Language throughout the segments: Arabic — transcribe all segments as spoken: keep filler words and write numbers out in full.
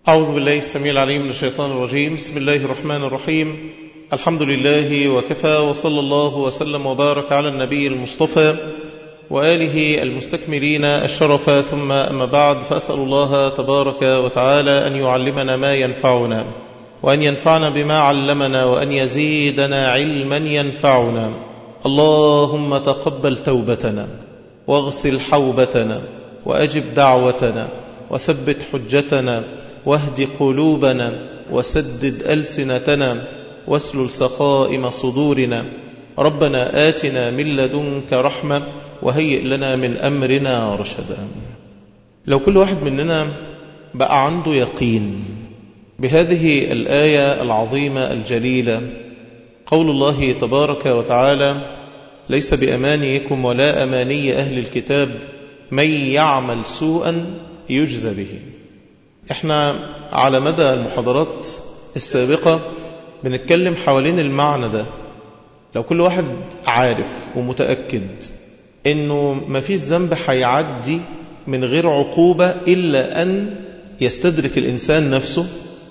أعوذ بالله السميع العليم من الشيطان الرجيم. بسم الله الرحمن الرحيم. الحمد لله وكفى، وصلى الله وسلم وبارك على النبي المصطفى وآله المستكملين الشرف، ثم أما بعد، فأسأل الله تبارك وتعالى أن يعلمنا ما ينفعنا، وأن ينفعنا بما علمنا، وأن يزيدنا علما ينفعنا. اللهم تقبل توبتنا، واغسل حوبتنا، وأجب دعوتنا، وثبت حجتنا، واهد قلوبنا، وسدد ألسنتنا، واسلل سخائم صدورنا. ربنا آتنا من لدنك رحمة، وهيئ لنا من أمرنا رشدا. لو كل واحد مننا بقى عنده يقين بهذه الآية العظيمة الجليلة، قول الله تبارك وتعالى: ليس بأمانيكم ولا أماني أهل الكتاب من يعمل سوءا يجزى به. احنا على مدى المحاضرات السابقة بنتكلم حوالين المعنى ده. لو كل واحد عارف ومتأكد انه ما فيش ذنب هيعدي من غير عقوبة إلا أن يستدرك الإنسان نفسه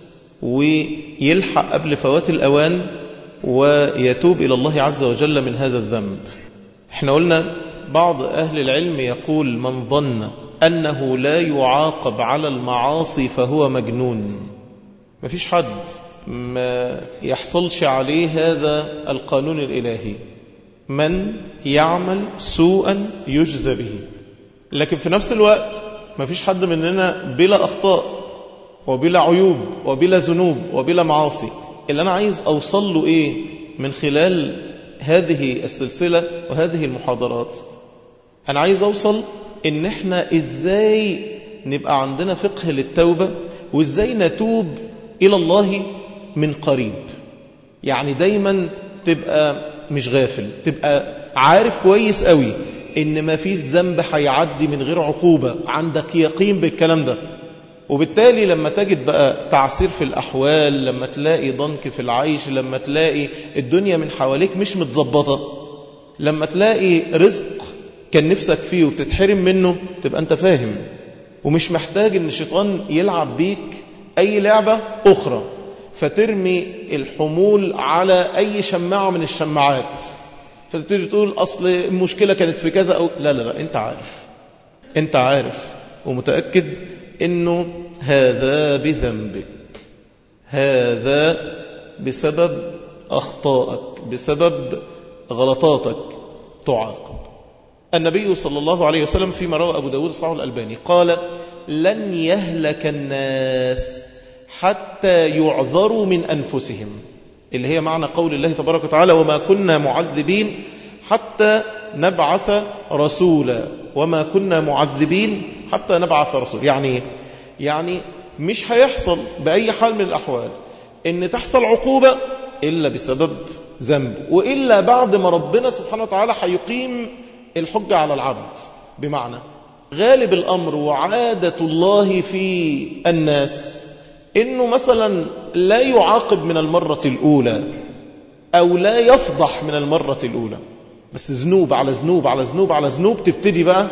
ويلحق قبل فوات الأوان ويتوب إلى الله عز وجل من هذا الذنب. احنا قلنا بعض أهل العلم يقول: من ظن أنه لا يعاقب على المعاصي فهو مجنون. ما فيش حد ما يحصلش عليه هذا القانون الإلهي: من يعمل سوءا يجزى به. لكن في نفس الوقت ما فيش حد مننا بلا أخطاء وبلا عيوب وبلا ذنوب وبلا معاصي. اللي أنا عايز أوصل له إيه من خلال هذه السلسلة وهذه المحاضرات؟ أنا عايز أوصل إن إحنا إزاي نبقى عندنا فقه للتوبة، وإزاي نتوب إلى الله من قريب. يعني دايما تبقى مش غافل، تبقى عارف كويس قوي إن ما فيش ذنب هيعدي من غير عقوبة، عندك يقين بالكلام ده. وبالتالي لما تجد بقى تعسير في الأحوال، لما تلاقي ضنك في العيش، لما تلاقي الدنيا من حواليك مش متظبطة، لما تلاقي رزق كان نفسك فيه وبتتحرم منه، تبقى أنت فاهم ومش محتاج إن الشيطان يلعب بيك أي لعبة أخرى فترمي الحمول على أي شماعة من الشماعات، فتبتدي تقول أصل المشكلة كانت في كذا أو لا لا لا. أنت عارف، أنت عارف ومتأكد إنه هذا بذنبك، هذا بسبب أخطائك، بسبب غلطاتك تعاقب. النبي صلى الله عليه وسلم فيما روى أبو داود صحيح الألباني قال: لن يهلك الناس حتى يعذروا من أنفسهم، اللي هي معنى قول الله تبارك وتعالى: وما كنا معذبين حتى نبعث رسولا، وما كنا معذبين حتى نبعث رسولا. يعني يعني مش هيحصل بأي حال من الأحوال إن تحصل عقوبة إلا بسبب ذنب، وإلا بعد ما ربنا سبحانه وتعالى هيقيم الحجة على العبد. بمعنى غالب الأمر وعادة الله في الناس إنه مثلا لا يعاقب من المرة الأولى، أو لا يفضح من المرة الأولى، بس ذنوب على ذنوب على ذنوب على ذنوب تبتدي بقى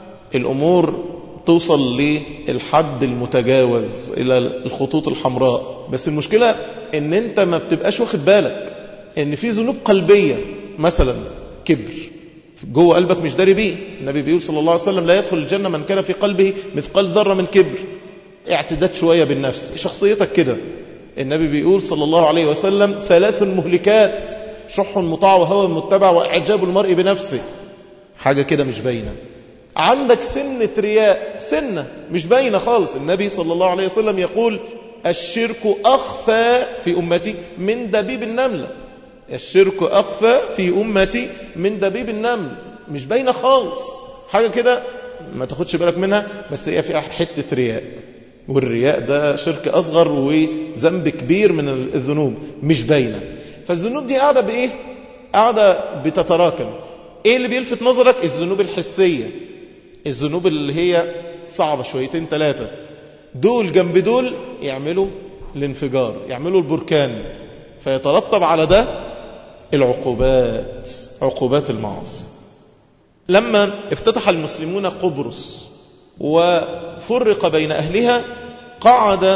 الأمور توصل للحد المتجاوز إلى الخطوط الحمراء. بس المشكلة إن أنت ما بتبقاش واخد بالك إن في ذنوب قلبية، مثلا كبر جوه قلبك مش داري بيه. النبي بيقول صلى الله عليه وسلم: لا يدخل الجنة من كان في قلبه مثقال ذرة من كبر. اعتداد شوية بالنفس، شخصيتك كده. النبي بيقول صلى الله عليه وسلم: ثلاث مهلكات: شح مطاع، وهوى متبع، وإعجاب المرء بنفسه. حاجة كده مش باينة. عندك سنة رياء، سنة مش باينة خالص. النبي صلى الله عليه وسلم يقول: الشرك أخفى في أمتي من دبيب النملة. الشرك أخفى في أمتي من دبيب النمل. مش باينة خالص، حاجة كده ما تاخدش بالك منها، بس هي فيها حتة رياء، والرياء ده شرك أصغر وذنب كبير من الذنوب، مش باينة. فالذنوب دي قاعدة بإيه؟ قاعدة بتتراكم. إيه اللي بيلفت نظرك؟ الذنوب الحسية، الذنوب اللي هي صعبة شويتين ثلاثة، دول جنب دول يعملوا الانفجار، يعملوا البركان، فيترتب على ده العقوبات، عقوبات المعاصي. لما افتتح المسلمون قبرص وفرق بين أهلها، قعد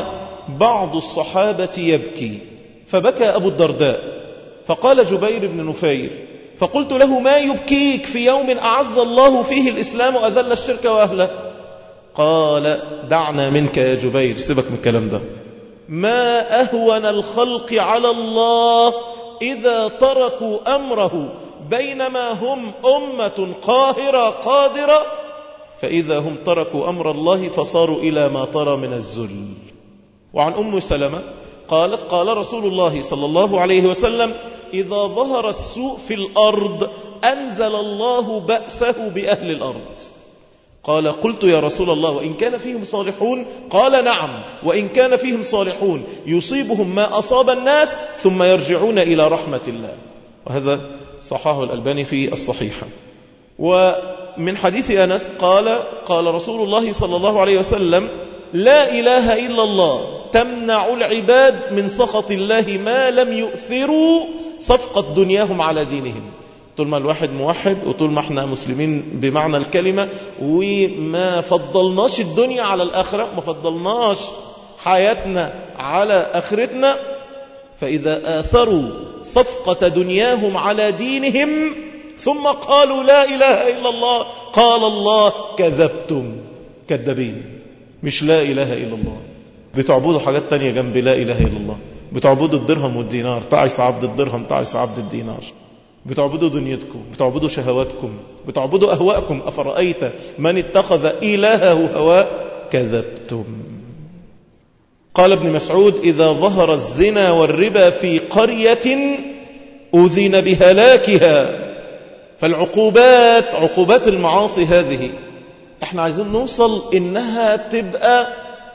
بعض الصحابة يبكي، فبكى أبو الدرداء، فقال جبير بن نفير فقلت له ما يبكيك في يوم أعز الله فيه الإسلام وأذل الشرك وأهله؟ قال دعنا منك يا جبير، سيبك من الكلام ده، ما أهون الخلق على الله إذا تركوا أمره بينما هم أمة قاهرة قادرة، فإذا هم تركوا أمر الله فصاروا إلى ما ترى من الذل. وعن أم سلمة قالت قال رسول الله صلى الله عليه وسلم إذا ظهر السوء في الأرض أنزل الله بأسه بأهل الأرض. قال قلت يا رسول الله وإن كان فيهم صالحون؟ قال نعم، وإن كان فيهم صالحون يصيبهم ما أصاب الناس ثم يرجعون إلى رحمة الله. وهذا صححه الألباني في الصحيحة. ومن حديث أنس قال قال رسول الله صلى الله عليه وسلم لا إله إلا الله تمنع العباد من سخط الله ما لم يؤثروا صفقة دنياهم على دينهم. طول ما الواحد موحد وطول ما احنا مسلمين بمعنى الكلمة وما فضلناش الدنيا على الآخرة، ما فضلناش حياتنا على آخرتنا، فإذا آثروا صفقة دنياهم على دينهم ثم قالوا لا إله إلا الله قال الله كذبتم، كذابين، مش لا إله إلا الله، بتعبدوا حاجات تانية جنب لا إله إلا الله، بتعبدوا الدرهم والدينار، تعس عبد الدرهم تعس عبد الدينار، بتعبدوا دنيتكم، بتعبدوا شهواتكم، بتعبدوا أهواءكم، أفرأيت من اتخذ إلهه هواء كذبتم. قال ابن مسعود إذا ظهر الزنا والربا في قرية أذن بهلاكها. فالعقوبات عقوبات المعاصي هذه احنا عايزين نوصل إنها تبقى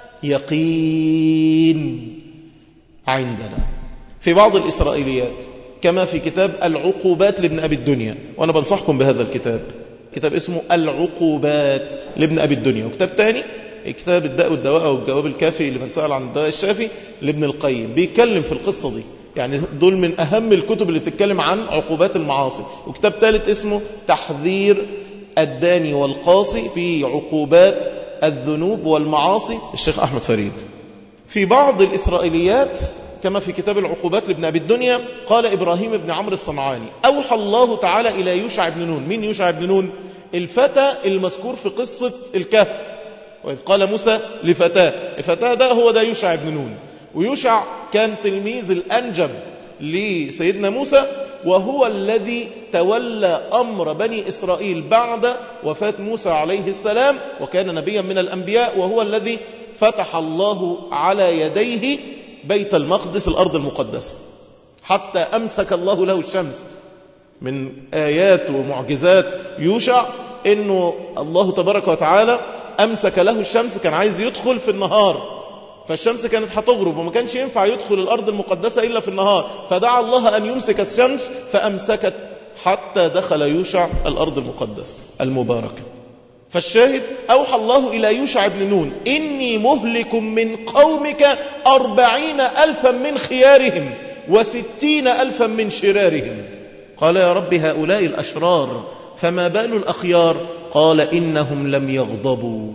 يقين عندنا. في بعض الإسرائيليات كما في كتاب العقوبات لابن أبي الدنيا، وأنا بنصحكم بهذا الكتاب، كتاب اسمه العقوبات لابن أبي الدنيا، وكتاب تاني كتاب الداء والدواء والجواب الكافي لمن سأل عن الدواء الشافي لابن القيم، بيتكلم في القصة دي، يعني دول من أهم الكتب اللي تتكلم عن عقوبات المعاصي. وكتاب ثالث اسمه تحذير الداني والقاصي في عقوبات الذنوب والمعاصي الشيخ أحمد فريد. في بعض الإسرائيليات كما في كتاب العقوبات لابن أبي الدنيا قال إبراهيم بن عمرو الصنعاني أوحى الله تعالى إلى يوشع بن نون. من يوشع بن نون؟ الفتى المذكور في قصة الكهف، وإذ قال موسى لفتاه، الفتاه ده هو ده يوشع بن نون. ويوشع كان تلميذ الأنجب لسيدنا موسى، وهو الذي تولى أمر بني إسرائيل بعد وفاة موسى عليه السلام، وكان نبيا من الأنبياء، وهو الذي فتح الله على يديه بيت المقدس الأرض المقدسة حتى أمسك الله له الشمس. من آيات ومعجزات يوشع إنه الله تبارك وتعالى أمسك له الشمس، كان عايز يدخل في النهار فالشمس كانت هتغرب وما كانش ينفع يدخل الأرض المقدسة إلا في النهار، فدعا الله أن يمسك الشمس فأمسكت حتى دخل يوشع الأرض المقدسة المباركة. فالشاهد أوحى الله إلى يوشع بن نون إني مهلك من قومك أربعين ألفا من خيارهم وستين ألفا من شرارهم. قال يا رب هؤلاء الأشرار فما بال الأخيار؟ قال إنهم لم يغضبوا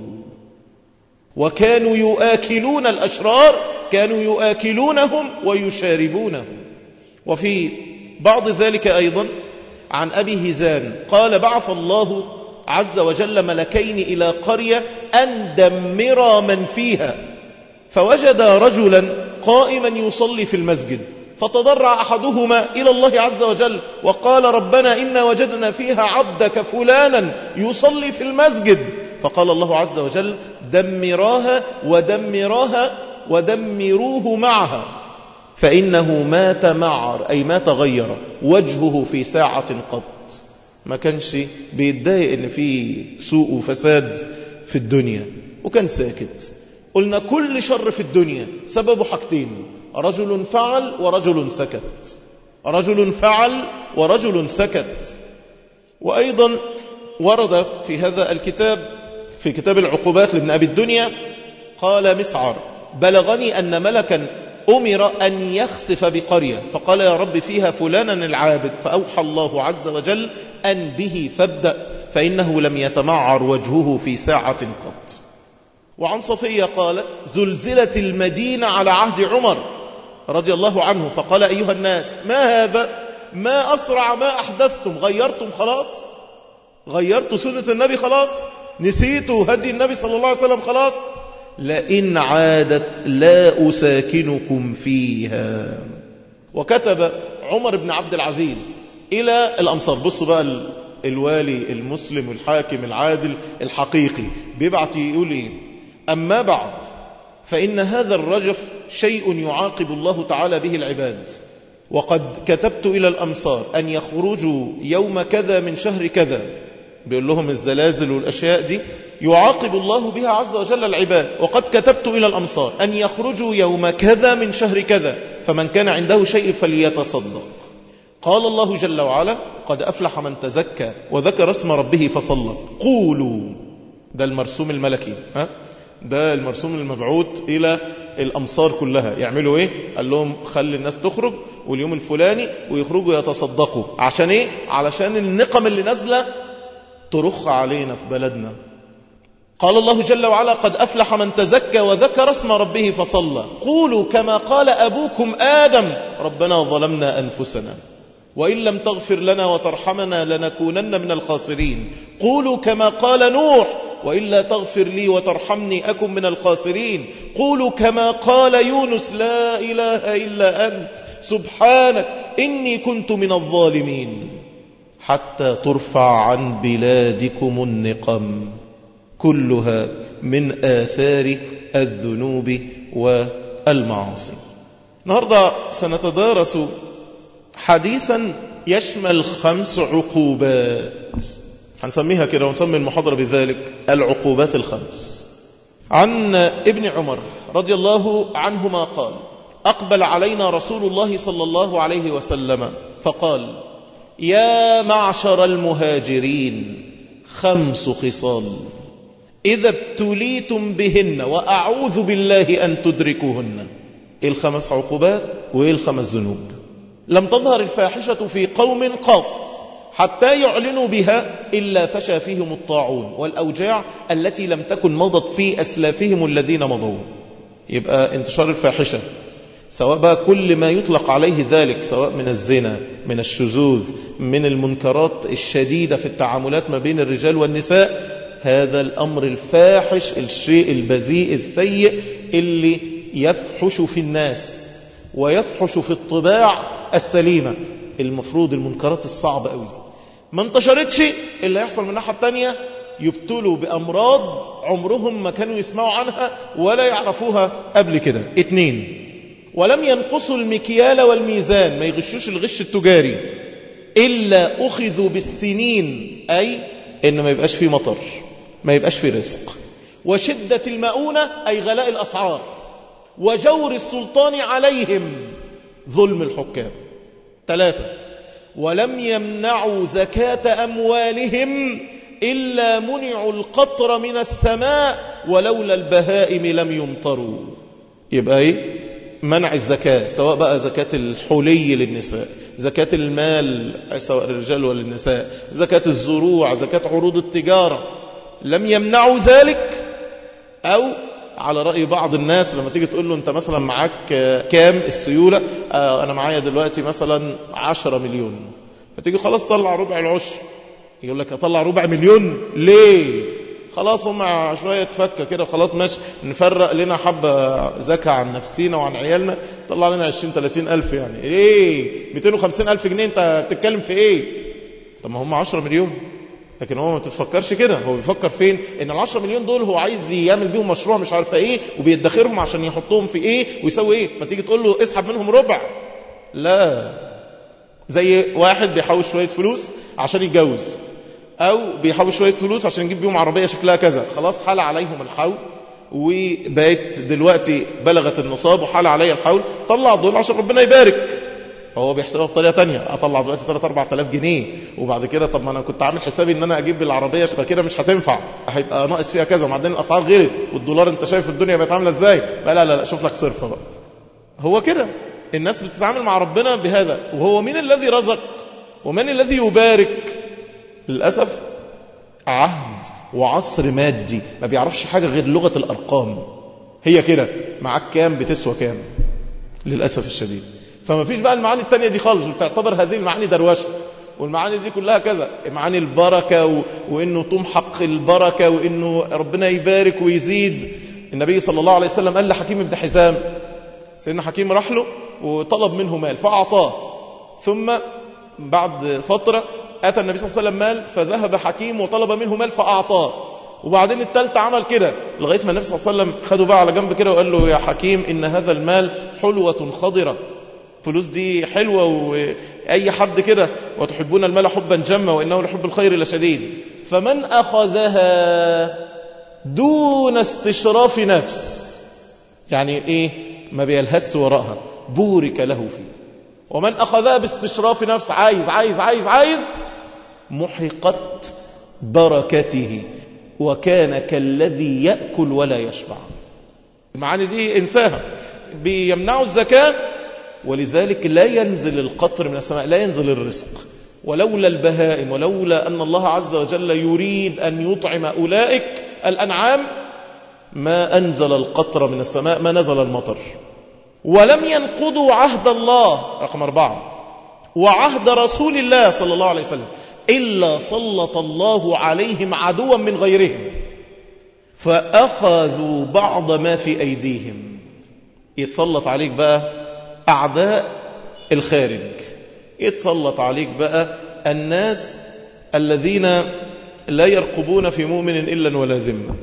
وكانوا يؤكلون الأشرار، كانوا يؤكلونهم ويشاربونهم. وفي بعض ذلك أيضا عن أبي هزان قال بعث الله عز وجل ملكين إلى قرية أن دمر من فيها، فوجد رجلا قائما يصلي في المسجد، فتضرع أحدهما إلى الله عز وجل وقال ربنا إنا وجدنا فيها عبدك فلانا يصلي في المسجد، فقال الله عز وجل دمراها ودمراها ودمروه معها فإنه ما تمعر أي ما تغير وجهه في ساعة قط، ما كانش بيتضايق ان في سوء وفساد في الدنيا وكان ساكت. قلنا كل شر في الدنيا سببه حاجتين، رجل فعل ورجل سكت، رجل فعل ورجل سكت. وأيضا ورد في هذا الكتاب في كتاب العقوبات لابن أبي الدنيا قال مسعر بلغني أن ملكا أمر أن يخسف بقرية فقال يا رب فيها فلانا العابد، فأوحى الله عز وجل أن به فابدأ فإنه لم يتمعر وجهه في ساعة قط. وعن صفية قالت زلزلت المدينة على عهد عمر رضي الله عنه فقال أيها الناس ما هذا؟ ما أسرع ما أحدثتم؟ غيرتم خلاص؟ غيرتوا سنة النبي خلاص؟ نسيتوا هدي النبي صلى الله عليه وسلم خلاص؟ لئن عادت لا أساكنكم فيها. وكتب عمر بن عبد العزيز إلى الأمصار. بصوا بقى الوالي المسلم الحاكم العادل الحقيقي بيبعت يقول إيه؟ أما بعد فإن هذا الرجف شيء يعاقب الله تعالى به العباد، وقد كتبت إلى الأمصار أن يخرجوا يوم كذا من شهر كذا، بيقول لهم الزلازل والأشياء دي يعاقب الله بها عز وجل العباد، وقد كتبت إلى الأمصار أن يخرجوا يوم كذا من شهر كذا فمن كان عنده شيء فليتصدق. قال الله جل وعلا قد أفلح من تزكى وذكر اسم ربه فصلى. قولوا، ده المرسوم الملكي، ها؟ ده المرسوم المبعوث إلى الأمصار كلها. يعملوا إيه؟ قال لهم خلي الناس تخرج واليوم الفلاني ويخرجوا يتصدقوا. عشان إيه؟ علشان النقم اللي نازلة ترخ علينا في بلدنا. قال الله جل وعلا قد أفلح من تزكى وذكر اسم ربه فصلى. قولوا كما قال أبوكم آدم ربنا ظلمنا أنفسنا وإن لم تغفر لنا وترحمنا لنكونن من الخاسرين. قولوا كما قال نوح وإلا تغفر لي وترحمني أكن من الخاسرين. قولوا كما قال يونس لا إله إلا أنت سبحانك إني كنت من الظالمين. حتى ترفع عن بلادكم النقم، كلها من آثار الذنوب والمعاصي. النهاردة سنتدارس حديثا يشمل خمس عقوبات، هنسميها كده ونسمي المحاضرة بذلك العقوبات الخمس. عن ابن عمر رضي الله عنهما قال أقبل علينا رسول الله صلى الله عليه وسلم فقال يا معشر المهاجرين خمس خصال إذا ابتليتم بهن وأعوذ بالله أن تدركوهن. إيه الخمس عقوبات وإيه الخمس ذنوب؟ لم تظهر الفاحشة في قوم قط حتى يعلنوا بها إلا فشى فيهم الطاعون والأوجاع التي لم تكن مضت في أسلافهم الذين مضوا. يبقى انتشار الفاحشة سواء بقى كل ما يطلق عليه ذلك، سواء من الزنا، من الشذوذ، من المنكرات الشديدة في التعاملات ما بين الرجال والنساء، هذا الأمر الفاحش، الشيء البذيء السيء اللي يفحش في الناس ويفحش في الطباع السليمة. المفروض المنكرات الصعبة قوي ما انتشرتش إلا يحصل من الناحية التانية يبتلوا بأمراض عمرهم ما كانوا يسمعوا عنها ولا يعرفوها قبل كده. اتنين، ولم ينقصوا المكيال والميزان، ما يغشوش الغش التجاري، إلا أخذوا بالسنين، أي إنه ما يبقاش فيه مطر، ما يبقاش فيه رزق، وشدة المؤونة أي غلاء الأسعار، وجور السلطان عليهم ظلم الحكام. ثلاثة، ولم يمنعوا زكاة أموالهم إلا منعوا القطر من السماء ولولا البهائم لم يمطروا. يبقى إيه؟ منع الزكاة، سواء بقى زكاة الحلي للنساء، زكاة المال سواء للرجال وللنساء، زكاة الزروع، زكاة عروض التجارة، لم يمنعوا ذلك. أو على رأي بعض الناس لما تيجي تقول له أنت مثلا معاك كام السيولة، آه أنا معايا دلوقتي مثلا عشرة مليون، فتيجي خلاص طلع ربع العشر، يقول لك أطلع ربع مليون ليه؟ خلاص هم شوية تفكة كده خلاص ماشي، نفرق لنا حبة زكاة عن نفسينا وعن عيالنا، طلع لنا عشرين ثلاثين ألف، يعني ايه مئتين وخمسين ألف جنيه انت بتتكلم في ايه؟ طب ما هم عشرة مليون. لكن هو ما تفكرش كده، هو بيفكر فين؟ ان العشرة مليون دول هو عايز يعمل بيهم مشروع مش عارفه ايه، وبيدخرهم عشان يحطهم في ايه ويسوي ايه، فتيجي تقول له اسحب منهم ربع. لا، زي واحد بيحوش شوية فلوس عشان يتجوز، أو بيحوش شوية فلوس عشان يجيب بيهم عربية شكلها كذا، خلاص حال عليهم الحول وبقيت دلوقتي بلغت النصاب وحال عليها الحول، طلع دول عشان ربنا يبارك. فهو بيحسبها بطريقة تانية، أطلع دلوقتي ثلاثة أربعة آلاف جنيه، وبعد كده طب ما أنا كنت عامل حسابي إن أنا أجيب بالعربية فكده مش هتنفع، هيبقى ناقص فيها كذا، وبعدين الأسعار غيرت والدولار أنت شايف الدنيا بقت عاملة إزاي، لا لا لا شوف لك صرفة بقى. هو كده الناس بتتعامل مع ربنا بهذا. وهو من الذي رزق ومن الذي يبارك؟ للأسف عهد وعصر مادي ما بيعرفش حاجة غير لغة الأرقام. هي كده، معاك كام بتسوى كام، للأسف الشديد. فما فيش بقى المعاني التانية دي خالص، وتعتبر هذه المعاني دروشة، والمعاني دي كلها كذا، معاني البركة و... وإنه تمحق البركة، وإنه ربنا يبارك ويزيد. النبي صلى الله عليه وسلم قال لحكيم بن حزام، سيدنا حكيم راح له وطلب منه مال فأعطاه، ثم بعد فترة أتى النبي صلى الله عليه وسلم مال، فذهب حكيم وطلب منه مال فأعطاه، وبعدين التالت عمل كده لغاية ما النبي صلى الله عليه وسلم خده بقى على جنب كده وقال له يا حكيم إن هذا المال حلوة خضرة، فلوس دي حلوة وأي حد كده، وتحبون المال حبا جما وإنه لحب الخير لشديد، فمن أخذها دون استشراف نفس، يعني إيه، ما بيلهس وراءها، بورك له فيه. ومن أخذها باستشراف نفس، عايز عايز عايز عايز، محقت بركته وكان كالذي يأكل ولا يشبع. المعاني دي انساها. بيمنعوا الزكاة، ولذلك لا ينزل القطر من السماء، لا ينزل الرزق، ولولا البهائم، ولولا أن الله عز وجل يريد أن يطعم أولئك الأنعام ما أنزل القطر من السماء، ما نزل المطر. ولم ينقضوا عهد الله، رقم أربعة، وعهد رسول الله صلى الله عليه وسلم، إلا سلط الله عليهم عدوا من غيرهم فأخذوا بعض ما في أيديهم. يتسلط عليك بقى أعداء الخارج، يتسلط عليك بقى الناس الذين لا يرقبون في مؤمن إلا ولا ذمة.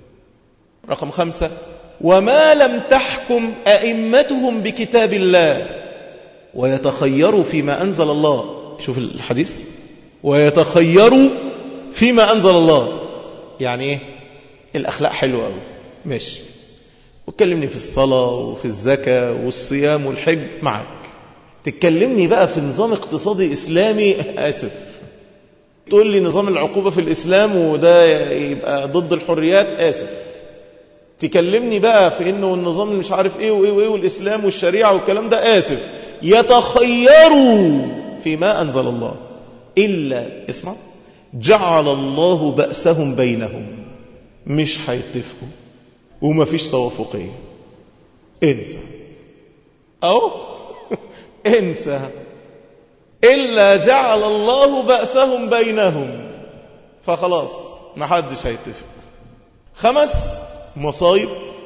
رقم خمسة، وما لم تحكم أئمتهم بكتاب الله ويتخيروا فيما أنزل الله. شوف الحديث، ويتخيروا فيما أنزل الله، يعني إيه؟ الأخلاق حلوة أوي، ماشي، وتكلمني في الصلاة وفي الزكاة والصيام والحج معك، تتكلمني بقى في نظام اقتصادي إسلامي، آسف، تقول لي نظام العقوبة في الإسلام وده يبقى ضد الحريات، آسف، تكلمني بقى في إنه النظام مش عارف إيه وإيه وإيه والإسلام والشريعة والكلام ده، آسف. يتخيروا فيما أنزل الله إلا، اسمع، جعل الله بأسهم بينهم، مش هيتفقوا وما فيش توافقية، انسى أو انسى، إلا جعل الله بأسهم بينهم، فخلاص ما حدش هيتفق. خمس مصايب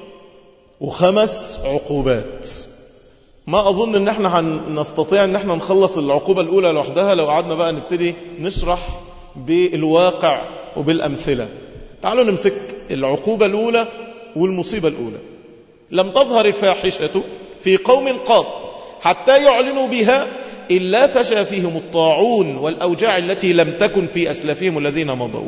وخمس عقوبات. ما أظن أن احنا نستطيع أن احنا نخلص العقوبة الأولى لوحدها لو قعدنا بقى نبتدي نشرح بالواقع وبالأمثلة. تعالوا نمسك العقوبة الأولى والمصيبة الأولى. لم تظهر الفاحشة في قوم قط حتى يعلنوا بها إلا فشى فيهم الطاعون والأوجاع التي لم تكن في أسلافهم الذين مضوا.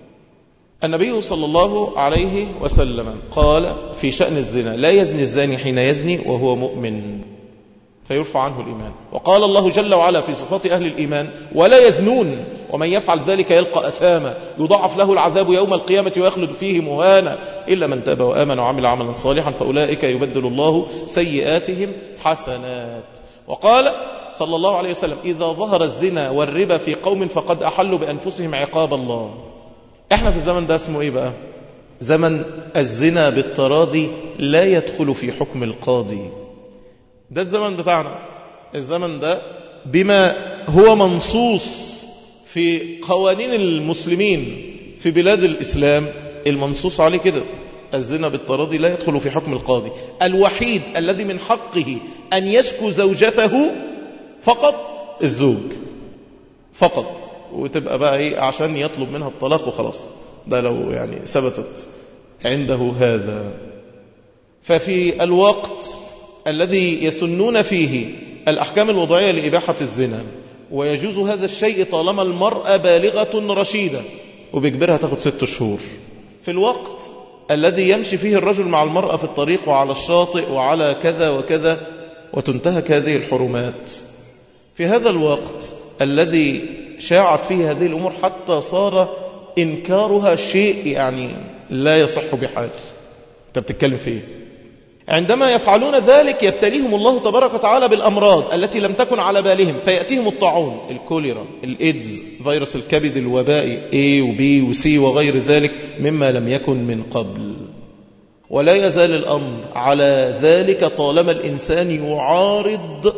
النبي صلى الله عليه وسلم قال في شأن الزنا: لا يزني الزاني حين يزني وهو مؤمن فيرفع عنه الإيمان. وقال الله جل وعلا في صفات أهل الإيمان: ولا يزنون ومن يفعل ذلك يلقى أثاما يضاعف له العذاب يوم القيامة ويخلد فيه مهانا إلا من تاب وآمن وعمل عملا صالحا فأولئك يبدل الله سيئاتهم حسنات. وقال صلى الله عليه وسلم: إذا ظهر الزنا والربا في قوم فقد أحلوا بأنفسهم عقاب الله. احنا في الزمن ده اسمه ايه بقى؟ زمن الزنا بالتراضي لا يدخل في حكم القاضي. ده الزمن بتاعنا، الزمن ده بما هو منصوص في قوانين المسلمين في بلاد الإسلام، المنصوص عليه كده: الزنا بالتراضي لا يدخل في حكم القاضي. الوحيد الذي من حقه أن يشكو زوجته فقط الزوج فقط، وتبقى بقى ايه عشان يطلب منها الطلاق وخلاص، ده لو يعني ثبتت عنده هذا. ففي الوقت الذي يسنون فيه الأحكام الوضعية لإباحة الزنا ويجوز هذا الشيء طالما المرأة بالغة رشيدة وبيجبرها تاخد ست شهور، في الوقت الذي يمشي فيه الرجل مع المرأة في الطريق وعلى الشاطئ وعلى كذا وكذا وتنتهك هذه الحرمات، في هذا الوقت الذي شاعت فيه هذه الأمور حتى صار إنكارها شيء يعني لا يصح بحال. أنت بتتكلم فيه عندما يفعلون ذلك يبتليهم الله تبارك وتعالى بالأمراض التي لم تكن على بالهم، فيأتيهم الطاعون، الكوليرا، الإيدز، فيروس الكبد الوبائي A و B و C وغير ذلك مما لم يكن من قبل. ولا يزال الأمر على ذلك طالما الإنسان يعارض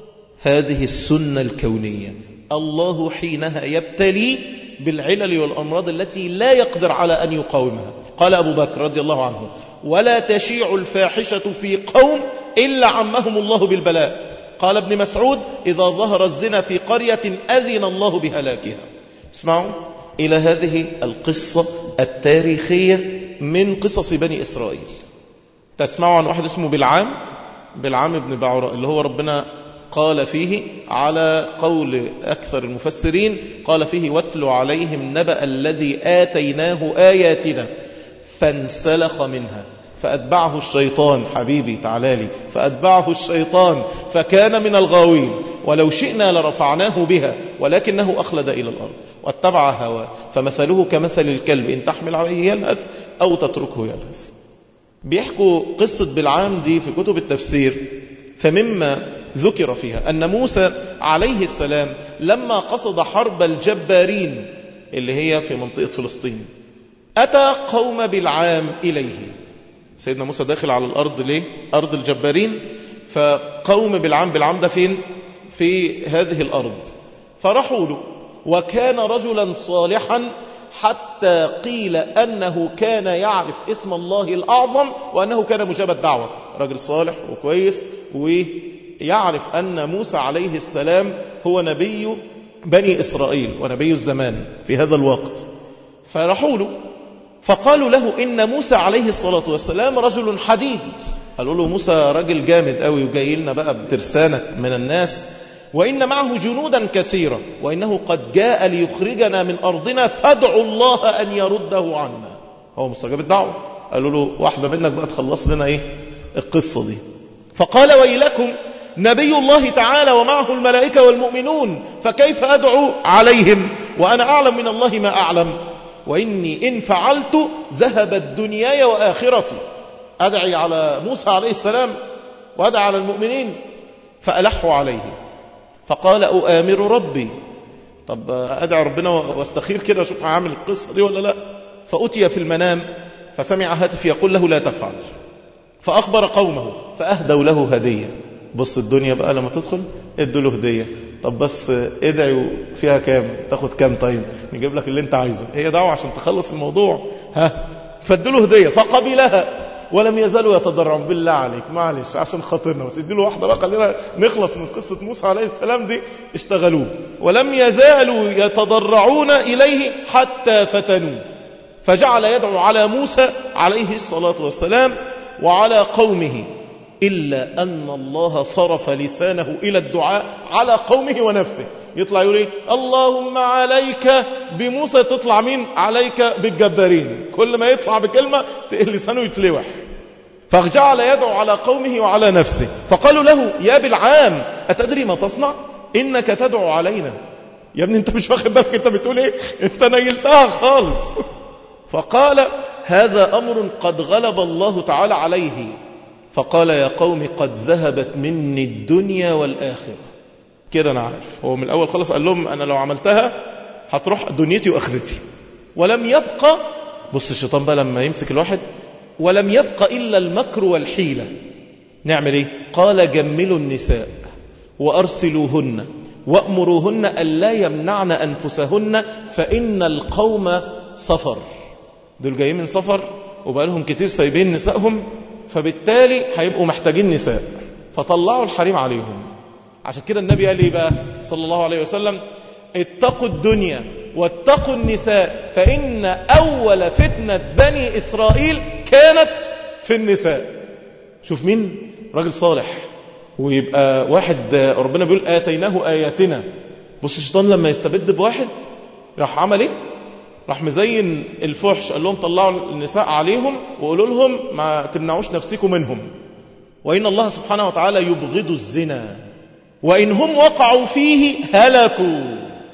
هذه السنة الكونية. الله حينها يبتلي بالعلل والأمراض التي لا يقدر على أن يقاومها. قال أبو بكر رضي الله عنه: ولا تشيع الفاحشة في قوم إلا عمهم الله بالبلاء. قال ابن مسعود: إذا ظهر الزنا في قرية أذن الله بهلاكها. اسمعوا إلى هذه القصة التاريخية من قصص بني إسرائيل. تسمعوا عن واحد اسمه بلعام، بلعام بن بعوراء، اللي هو ربنا قال فيه على قول أكثر المفسرين، قال فيه: واتل عليهم نبأ الذي آتيناه آياتنا فانسلخ منها فأتبعه الشيطان. حبيبي تعالى، فأتبعه الشيطان فكان من الغاوين، ولو شئنا لرفعناه بها ولكنه أخلد إلى الأرض واتبع هواه فمثله كمثل الكلب إن تحمل عليه يلهث أو تتركه يلهث. بيحكوا قصة بلعام دي في كتب التفسير، فمما ذكر فيها أن موسى عليه السلام لما قصد حرب الجبارين اللي هي في منطقة فلسطين أتى قوم بلعام إليه. سيدنا موسى داخل على الأرض، ليه؟ أرض الجبارين، فقوم بلعام، بلعام ده فين؟ في هذه الأرض، فرحوا له، وكان رجلا صالحا حتى قيل أنه كان يعرف اسم الله الأعظم وأنه كان مجاب الدعوة. رجل صالح وكويس ويعرف أن موسى عليه السلام هو نبي بني إسرائيل ونبي الزمان في هذا الوقت. فرحوا له فقالوا له إن موسى عليه الصلاة والسلام رجل حديد. قالوا له: موسى رجل جامد قوي وجاي لنا بقى بترسانة من الناس، وإن معه جنودا كثيرة، وإنه قد جاء ليخرجنا من أرضنا فادعوا الله أن يرده عنا. هو مستجاب الدعوة. قالوا له: واحدة منك بقى تخلص لنا إيه القصة دي. فقال: ويلكم، نبي الله تعالى ومعه الملائكة والمؤمنون، فكيف أدعو عليهم وأنا أعلم من الله ما أعلم، وإني إن فعلت ذهبت دنياي وآخرتي. أدعي على موسى عليه السلام وأدعي على المؤمنين. فألحوا عليه فقال: أؤامر ربي. طب أدعي ربنا واستخير كده شوف هعمل القصة دي ولا لا. فأتي في المنام فسمع هاتف يقول له: لا تفعل. فأخبر قومه فأهدوا له هدية. بص الدنيا بقى لما تدخل ادوا له هدية. طب بس ادعي فيها كام، تاخد كام؟ طيب نجيب لك اللي انت عايزه. هي دعوة عشان تخلص الموضوع. ها فادوا له هدية فقبلها، ولم يزالوا يتضرعون: بالله عليك معلش عشان خاطرنا بس ادوا له واحدة بقى خلينا نخلص من قصة موسى عليه السلام دي. اشتغلوه ولم يزالوا يتضرعون إليه حتى فتنوه. فجعل يدعو على موسى عليه الصلاة والسلام وعلى قومه، إلا أن الله صرف لسانه إلى الدعاء على قومه ونفسه. يطلع يقول إيه؟ اللهم عليك بموسى، تطلع مين؟ عليك بالجبارين. كل ما يطلع بكلمة لسانه يتلوح. فجعل يدعو على قومه وعلى نفسه. فقالوا له: يا بلعام أتدري ما تصنع؟ إنك تدعو علينا. يا ابني انت مش واخد بالك انت بتقول ايه؟ انت نيلتها خالص. فقال: هذا أمر قد غلب الله تعالى عليه. فقال: يا قوم قد ذهبت مني الدنيا والآخرة. كده أنا عارف. هو من الأول خلص قال لهم أنا لو عملتها هتروح دنيتي وآخرتي. ولم يبقى، بص الشيطان بقى لما يمسك الواحد، ولم يبقى إلا المكر والحيلة. نعمل إيه؟ قال: جملوا النساء وأرسلوهن وأمروهن ألا يمنعن أنفسهن فإن القوم سفر. دول جايين من سفر وبقى لهم كتير سايبين نسائهم، فبالتالي هيبقوا محتاجين نساء، فطلعوا الحريم عليهم. عشان كده النبي قال لي بقى صلى الله عليه وسلم: اتقوا الدنيا واتقوا النساء فإن أول فتنة بني إسرائيل كانت في النساء. شوف مين راجل صالح ويبقى واحد ربنا بيقول آتيناه آياتنا. بص الشيطان لما يستبد بواحد راح عمل ايه؟ راح مزين الفحش، قال لهم طلعوا النساء عليهم وقولوا لهم ما تمنعوش نفسكم منهم، وإن الله سبحانه وتعالى يبغض الزنا وإن هم وقعوا فيه هلكوا.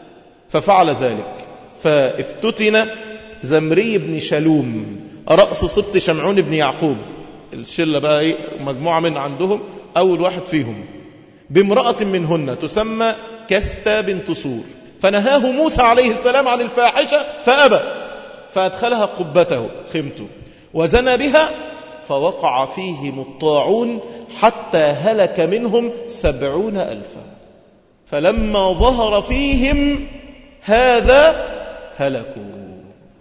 ففعل ذلك. فافتتن زمري بن شلوم رأس سبط شمعون بن يعقوب الشلة بقى إيه مجموعة من عندهم، أول واحد فيهم بامرأة منهن تسمى كستا بنت سور، فنهاه موسى عليه السلام عن الفاحشة فأبى، فأدخلها قبته خيمته وزنى بها، فوقع فيهم الطاعون حتى هلك منهم سبعون ألفا، فلما ظهر فيهم هذا هلكوا.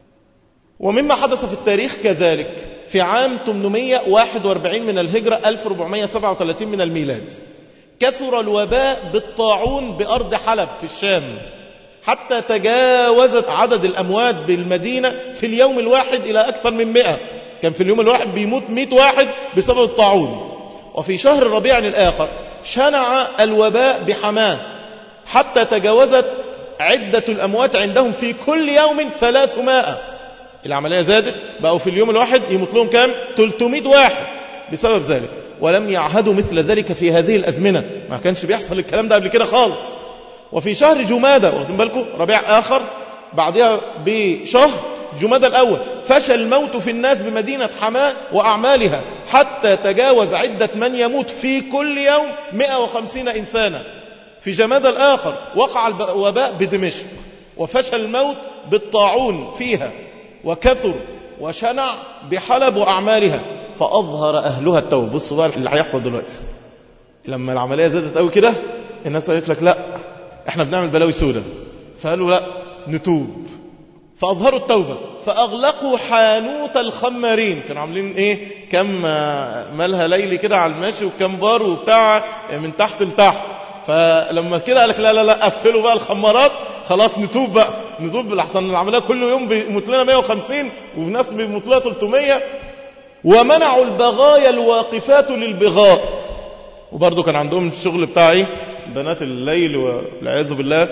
ومما حدث في التاريخ كذلك في عام ثمانمائة وواحد وأربعين من الهجرة ألف وأربعمائة وسبعة وثلاثين من الميلاد كثر الوباء بالطاعون بأرض حلب في الشام، حتى تجاوزت عدد الأموات بالمدينة في اليوم الواحد إلى أكثر من مئة. كان في اليوم الواحد بيموت مئة واحد بسبب الطاعون. وفي شهر ربيع الآخر شنع الوباء بحماه حتى تجاوزت عدة الأموات عندهم في كل يوم ثلاثمائة. العملية زادت، بقوا في اليوم الواحد يموت لهم كام؟ ثلاثمائة واحد بسبب ذلك. ولم يعهدوا مثل ذلك في هذه الأزمنة، ما كانش بيحصل الكلام ده قبل كده خالص. وفي شهر جمادة، واخدين بالكم، ربيع آخر بعدها بشهر جمادة الأول، فشى الموت في الناس بمدينة حماة وأعمالها حتى تجاوز عدة من يموت في كل يوم مئة وخمسين إنسانا. في جمادة الآخر وقع الوباء بدمشق، وفشى الموت بالطاعون فيها، وكثر وشنع بحلب وأعمالها، فأظهر أهلها التوبة. بصوا بقى اللي هيحصل دلوقتي، لما العملية زادت قوي كده الناس قالت لك لا احنا بنعمل بلاوي سودة، فقالوا لا نتوب، فأظهروا التوبة، فأغلقوا حانوت الخمارين. كانوا عاملين ايه كم مالها ليلي كده على الماشي وكم بار وبتاع من تحت لتحت، فلما كده قالك لا لا لا قفلوا بقى الخمارات، خلاص نتوب بقى نتوب بالأحسن. العملية كل يوم بيموت لنا مئة وخمسين وناس بيموت لنا ثلاثمائة. ومنعوا البغايا الواقفات للبغاء، وبرضه كان عندهم الشغل بتاع ايه بنات الليل والعياذ بالله،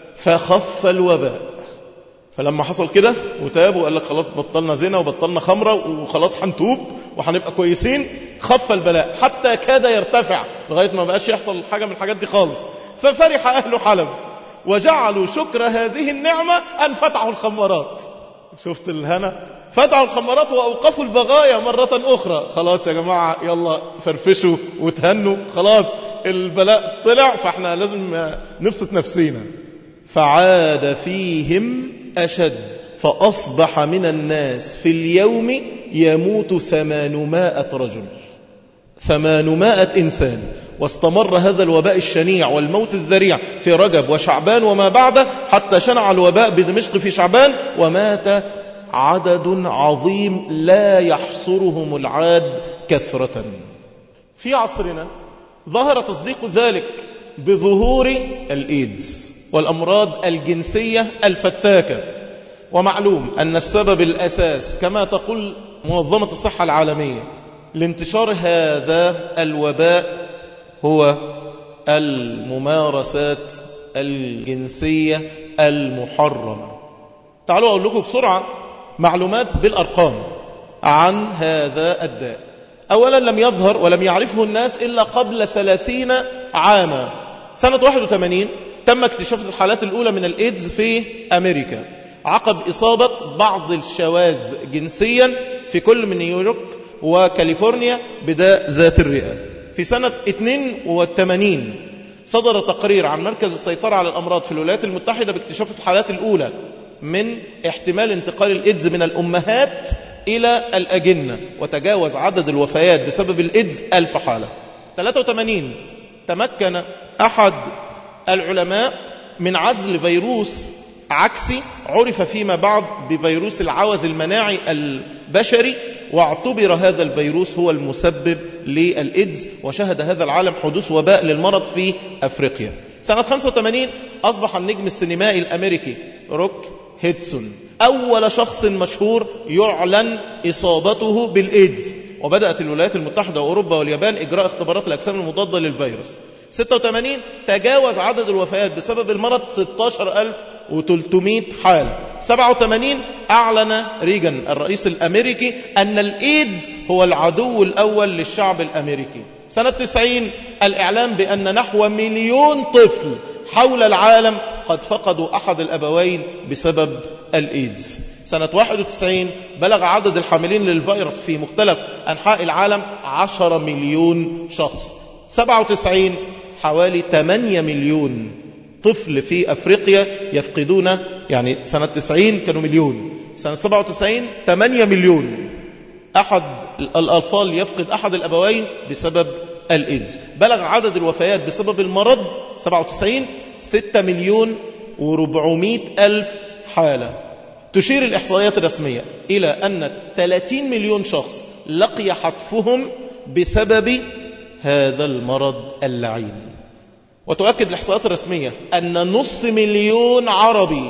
فخف الوباء. فلما حصل كده وتابوا وقال لك خلاص بطلنا زنا وبطلنا خمرة وخلاص هنتوب وهنبقى كويسين، خف البلاء حتى كاد يرتفع لغاية ما بقاش يحصل حاجة من الحاجات دي خالص. ففرح أهل حلب وجعلوا شكر هذه النعمة أن فتحوا الخمارات. شفت الهنا؟ فتحوا الخمارات وأوقفوا البغايا مرة أخرى. خلاص يا جماعة يلا فرفشوا وتهنوا، خلاص البلاء طلع، فاحنا لازم نبسط نفسينا. فعاد فيهم أشد، فأصبح من الناس في اليوم يموت ثمانمائة رجل، ثمانمائة إنسان. واستمر هذا الوباء الشنيع والموت الذريع في رجب وشعبان وما بعده، حتى شنع الوباء بدمشق في شعبان، ومات عدد عظيم لا يحصرهم العاد كثرة. في عصرنا ظهر تصديق ذلك بظهور الإيدز والأمراض الجنسية الفتاكة. ومعلوم أن السبب الأساس كما تقول منظمة الصحة العالمية لانتشار هذا الوباء هو الممارسات الجنسية المحرمة. تعالوا أقول لكم بسرعة معلومات بالأرقام عن هذا الداء. أولا لم يظهر ولم يعرفه الناس إلا قبل ثلاثين عاما. سنة واحد وثمانين تم اكتشاف الحالات الأولى من الإيدز في أمريكا عقب إصابة بعض الشواذ جنسيا في كل من نيويورك وكاليفورنيا بداء ذات الرئة. في سنة اثنين وثمانين صدر تقرير عن مركز السيطرة على الأمراض في الولايات المتحدة باكتشاف الحالات الأولى من احتمال انتقال الإيدز من الأمهات إلى الأجنة، وتجاوز عدد الوفيات بسبب الإيدز ألف حالة. ثلاثة وثمانين تمكن أحد العلماء من عزل فيروس عكسي عرف فيما بعد بفيروس العوز المناعي البشري، واعتبر هذا الفيروس هو المسبب للإيدز، وشهد هذا العالم حدوث وباء للمرض في أفريقيا. سنة خمسة وثمانين أصبح النجم السينمائي الأمريكي روك هيدسون أول شخص مشهور يعلن إصابته بالإيدز، وبدأت الولايات المتحدة وأوروبا واليابان إجراء اختبارات الأجسام المضادة للفيروس. ستة وثمانين تجاوز عدد الوفيات بسبب المرض ستة عشر ألف وثلاثمائة حالة. سبعة وثمانين أعلن ريغان الرئيس الأمريكي أن الإيدز هو العدو الأول للشعب الأمريكي. سنة تسعين الإعلام بأن نحو مليون طفل حول العالم قد فقدوا أحد الأبوين بسبب الإيدز. سنة واحد وتسعين بلغ عدد الحاملين للفيروس في مختلف أنحاء العالم عشرة مليون شخص. سبعة وتسعين حوالي ثمانية مليون طفل في أفريقيا يفقدون، يعني سنة تسعين كانوا مليون، سنة سبعة وتسعين ثمانية مليون أحد الأطفال يفقد أحد الأبوين بسبب الإيدز. بلغ عدد الوفيات بسبب المرض سبعة وتسعين ستة مليون وربعمائة ألف حالة. تشير الإحصائيات الرسمية إلى أن ثلاثين مليون شخص لقي حتفهم بسبب هذا المرض اللعين. وتؤكد الإحصائيات الرسمية أن نصف مليون عربي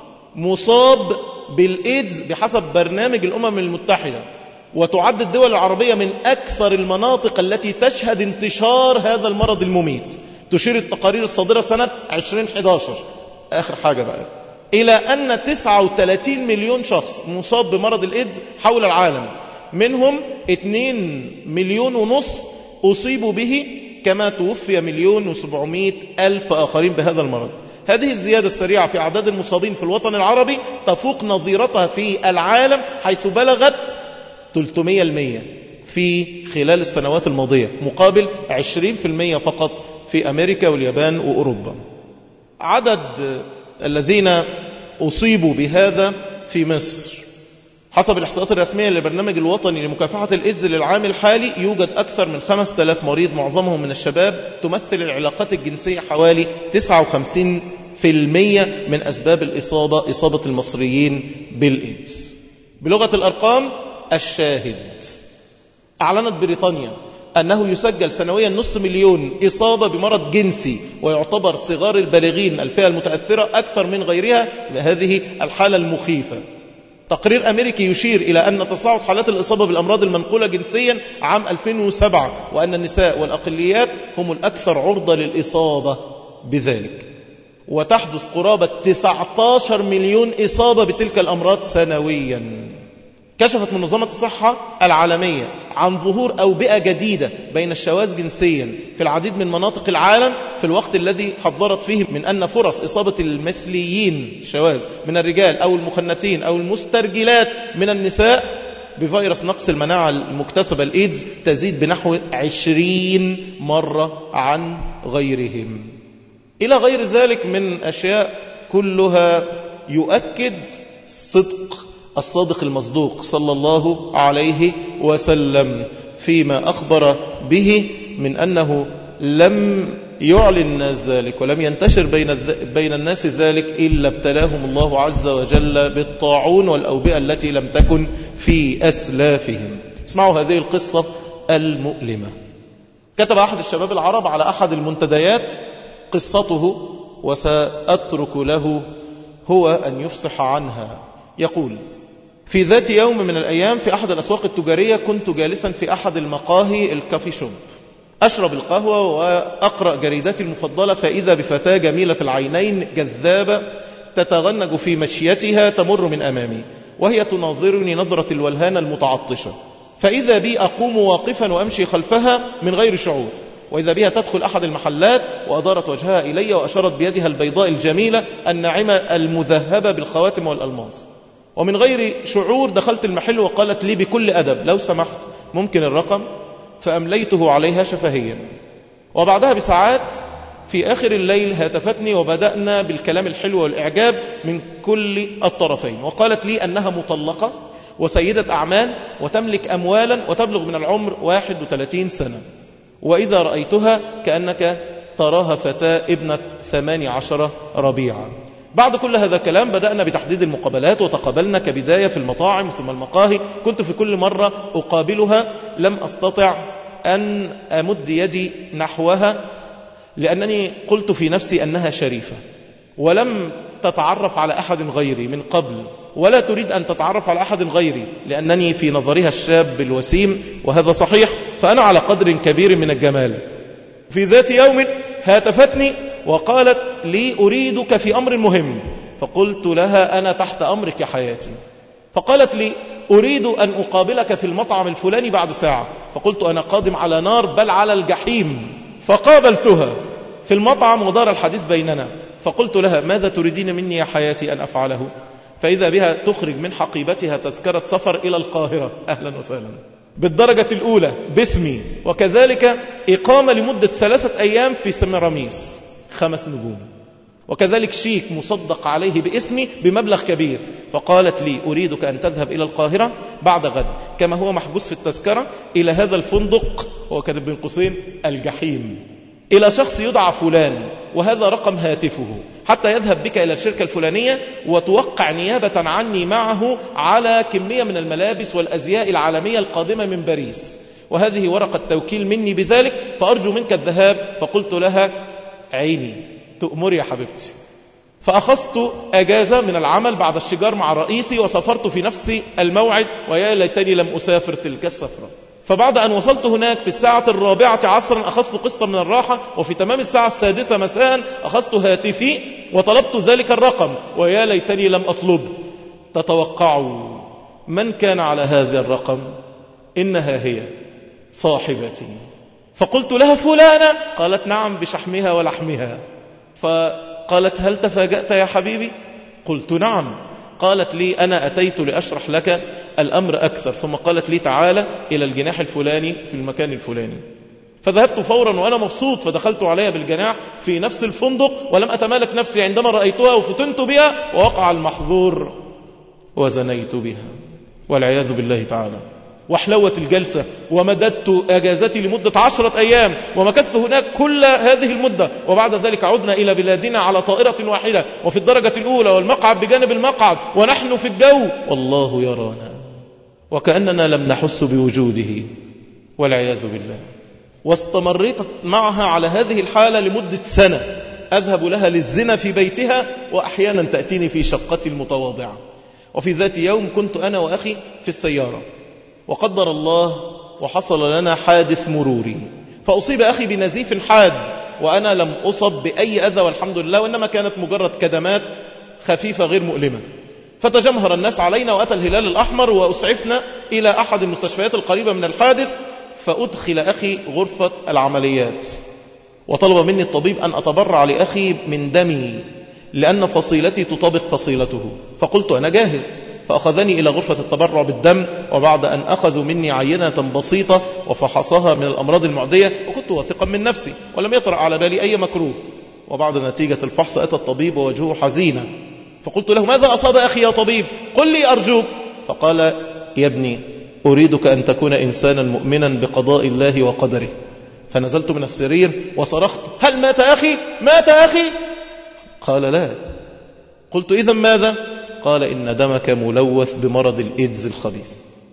مصاب بالإيدز بحسب برنامج الأمم المتحدة. وتعد الدول العربية من أكثر المناطق التي تشهد انتشار هذا المرض المميت. تشير التقارير الصادرة سنة ألفين وأحد عشر آخر حاجة بقى إلى أن تسعة وثلاثين مليون شخص مصاب بمرض الإيدز حول العالم، منهم اثنين مليون ونص أصيبوا به، كما توفي مليون وسبعمائة ألف آخرين بهذا المرض. هذه الزيادة السريعة في أعداد المصابين في الوطن العربي تفوق نظيرتها في العالم، حيث بلغت ثلاثمائة بالمئة في خلال السنوات الماضية، مقابل عشرين بالمئة فقط في أمريكا واليابان وأوروبا. عدد الذين أصيبوا بهذا في مصر حسب الإحصائيات الرسمية للبرنامج الوطني لمكافحة الإيدز للعام الحالي يوجد أكثر من خمسة آلاف مريض، معظمهم من الشباب. تمثل العلاقات الجنسية حوالي تسعة وخمسين بالمئة من أسباب الإصابة إصابة المصريين بالإيدز. بلغة الأرقام الشاهد، أعلنت بريطانيا أنه يسجل سنويا نصف مليون إصابة بمرض جنسي، ويعتبر صغار البالغين الفئة المتأثرة أكثر من غيرها بهذه الحالة المخيفة. تقرير أمريكي يشير إلى أن تصاعد حالات الإصابة بالأمراض المنقولة جنسيا عام ألفين وسبعة، وأن النساء والأقليات هم الأكثر عرضة للإصابة بذلك، وتحدث قرابة تسعة عشر مليون إصابة بتلك الأمراض سنويا. كشفت منظمة الصحة العالمية عن ظهور أوبئة جديدة بين الشواذ جنسيا في العديد من مناطق العالم، في الوقت الذي حذرت فيه من أن فرص إصابة المثليين شواذ من الرجال أو المخنثين أو المسترجلات من النساء بفيروس نقص المناعة المكتسبة الإيدز تزيد بنحو عشرين مرة عن غيرهم، إلى غير ذلك من أشياء كلها يؤكد صدق الصادق المصدوق صلى الله عليه وسلم فيما أخبر به من أنه لم يعلن الناس ذلك ولم ينتشر بين بين الناس ذلك إلا ابتلاهم الله عز وجل بالطاعون والأوبئة التي لم تكن في أسلافهم. اسمعوا هذه القصة المؤلمة. كتب أحد الشباب العرب على أحد المنتديات قصته، وسأترك له هو أن يفصح عنها. يقول: في ذات يوم من الأيام في أحد الأسواق التجارية كنت جالسا في أحد المقاهي الكافي شوب أشرب القهوة وأقرأ جريدتي المفضلة، فإذا بفتاة جميلة العينين جذابة تتغنج في مشيتها تمر من أمامي وهي تناظرني نظرة الولهان المتعطشة، فإذا بي أقوم واقفا وأمشي خلفها من غير شعور، وإذا بها تدخل أحد المحلات وأدارت وجهها إلي وأشارت بيدها البيضاء الجميلة الناعمة المذهبة بالخواتم والألماظ، ومن غير شعور دخلت المحل وقالت لي بكل أدب: لو سمحت ممكن الرقم؟ فأمليته عليها شفهيا. وبعدها بساعات في آخر الليل هاتفتني وبدأنا بالكلام الحلو والإعجاب من كل الطرفين، وقالت لي أنها مطلقة وسيدة أعمال وتملك أموالا وتبلغ من العمر واحد وثلاثين سنة، وإذا رأيتها كأنك تراها فتاة ابنة ثمان عشر ربيعا. بعد كل هذا الكلام بدأنا بتحديد المقابلات وتقابلنا كبداية في المطاعم ثم المقاهي. كنت في كل مرة أقابلها لم أستطع أن أمد يدي نحوها لأنني قلت في نفسي أنها شريفة ولم تتعرف على أحد غيري من قبل ولا تريد أن تتعرف على أحد غيري لأنني في نظرها الشاب الوسيم، وهذا صحيح، فأنا على قدر كبير من الجمال. في ذات يوم هاتفتني وقالت لي: أريدك في أمر مهم. فقلت لها: أنا تحت أمرك يا حياتي. فقالت لي: أريد أن أقابلك في المطعم الفلاني بعد ساعة. فقلت: أنا قادم على نار بل على الجحيم. فقابلتها في المطعم ودار الحديث بيننا، فقلت لها ماذا تريدين مني يا حياتي أن أفعله؟ فإذا بها تخرج من حقيبتها تذكرة سفر إلى القاهرة، أهلا وسهلا، بالدرجة الأولى باسمي، وكذلك إقامة لمدة ثلاثة أيام في سمراميس خمس نجوم، وكذلك شيك مصدق عليه باسمي بمبلغ كبير. فقالت لي أريدك أن تذهب إلى القاهرة بعد غد كما هو محجوز في التذكرة إلى هذا الفندق، وكتب بين قوسين الجحيم، إلى شخص يدعى فلان وهذا رقم هاتفه، حتى يذهب بك إلى الشركة الفلانية وتوقع نيابة عني معه على كمية من الملابس والأزياء العالمية القادمة من باريس، وهذه ورقة توكيل مني بذلك، فأرجو منك الذهاب. فقلت لها عيني تؤمري يا حبيبتي. فأخذت أجازة من العمل بعد الشجار مع رئيسي وسافرت في نفس الموعد، ويا ليتني لم أسافر تلك السفرة. فبعد أن وصلت هناك في الساعة الرابعة عصرا أخذت قسطا من الراحة، وفي تمام الساعة السادسة مساء أخذت هاتفي وطلبت ذلك الرقم، ويا ليتني لم أطلب. تتوقعوا من كان على هذا الرقم؟ إنها هي صاحبتي. فقلت لها فلانة؟ قالت نعم بشحمها ولحمها. فقالت هل تفاجأت يا حبيبي؟ قلت نعم. قالت لي أنا أتيت لأشرح لك الأمر أكثر، ثم قالت لي تعالى إلى الجناح الفلاني في المكان الفلاني. فذهبت فورا وأنا مبسوط، فدخلت عليها بالجناح في نفس الفندق ولم أتمالك نفسي عندما رأيتها وفتنت بها، ووقع المحظور وزنيت بها والعياذ بالله تعالى. وحلوت الجلسة ومددت أجازتي لمدة عشرة أيام ومكثت هناك كل هذه المدة، وبعد ذلك عدنا إلى بلادنا على طائرة واحدة وفي الدرجة الأولى والمقعد بجانب المقعد ونحن في الجو والله يرانا وكأننا لم نحس بوجوده والعياذ بالله. واستمريت معها على هذه الحالة لمدة سنة، أذهب لها للزنا في بيتها وأحيانا تأتيني في شقتي المتواضعة. وفي ذات يوم كنت أنا وأخي في السيارة وقدر الله وحصل لنا حادث مروري، فأصيب أخي بنزيف حاد وأنا لم أصب بأي أذى والحمد لله، وإنما كانت مجرد كدمات خفيفة غير مؤلمة. فتجمهر الناس علينا وأتى الهلال الأحمر وأسعفنا إلى أحد المستشفيات القريبة من الحادث، فأدخل أخي غرفة العمليات وطلب مني الطبيب أن أتبرع لأخي من دمي لأن فصيلتي تطابق فصيلته، فقلت أنا جاهز. فأخذني إلى غرفة التبرع بالدم، وبعد أن أخذوا مني عينة بسيطة وفحصها من الأمراض المعدية، وكنت واثقا من نفسي ولم يطرأ على بالي أي مكروه، وبعد نتيجة الفحص أتى الطبيب ووجهه حزينا، فقلت له ماذا أصاب أخي يا طبيب؟ قل لي أرجوك. فقال يا ابني أريدك أن تكون إنسانا مؤمنا بقضاء الله وقدره. فنزلت من السرير وصرخت هل مات أخي؟ مات أخي؟ قال لا. قلت إذن ماذا؟ قال إن دمك ملوث بمرض الإيدز الخبيث.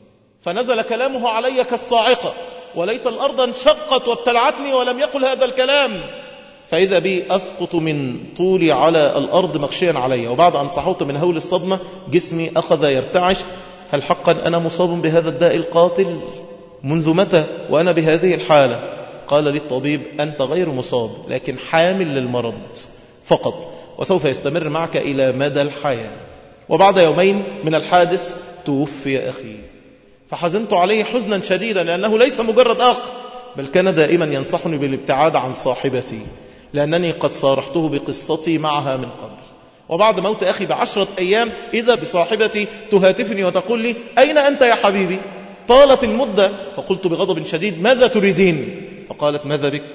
فنزل كلامه علي كالصاعقة، وليت الأرض انشقت وابتلعتني ولم يقل هذا الكلام. فإذا بي أسقط من طولي على الأرض مغشيا علي، وبعد أن صحوت من هول الصدمة جسمي أخذ يرتعش. هل حقا أنا مصاب بهذا الداء القاتل؟ منذ متى وأنا بهذه الحالة؟ قال لي الطبيب أنت غير مصاب لكن حامل للمرض فقط، وسوف يستمر معك إلى مدى الحياة. وبعد يومين من الحادث توفي أخي، فحزنت عليه حزنا شديدا لأنه ليس مجرد أخ، بل كان دائما ينصحني بالابتعاد عن صاحبتي لأنني قد صارحته بقصتي معها من قبل. وبعد موت أخي بعشرة أيام إذا بصاحبتي تهاتفني وتقول لي أين أنت يا حبيبي؟ طالت المدة، فقلت بغضب شديد ماذا تريدين؟ فقالت ماذا بك؟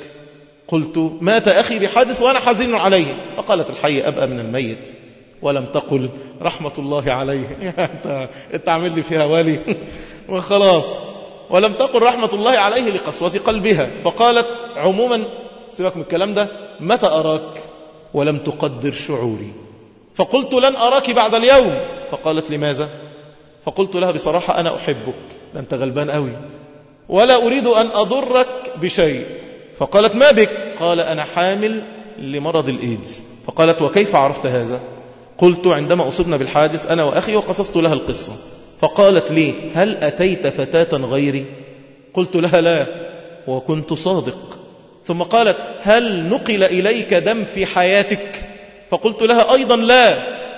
قلت مات أخي بحادث وأنا حزين عليه. فقالت الحي أبقى من الميت، ولم تقل رحمة الله عليه انت تعمل لي فيها والي وخلاص، ولم تقل رحمة الله عليه لقسوة قلبها. فقالت عموما سيبك من الكلام ده، متى أراك؟ ولم تقدر شعوري. فقلت لن أراك بعد اليوم. فقالت لماذا؟ فقلت لها بصراحة أنا أحبك، أنت غلبان قوي ولا أريد أن أضرك بشيء. فقالت ما بك؟ قال أنا حامل لمرض الإيدز. فقالت وكيف عرفت هذا؟ قلت عندما أصبنا بالحادث أنا وأخي وقصصت لها القصة. فقالت لي هل أتيت فتاة غيري؟ قلت لها لا وكنت صادق. ثم قالت هل نقل إليك دم في حياتك؟ فقلت لها أيضا لا.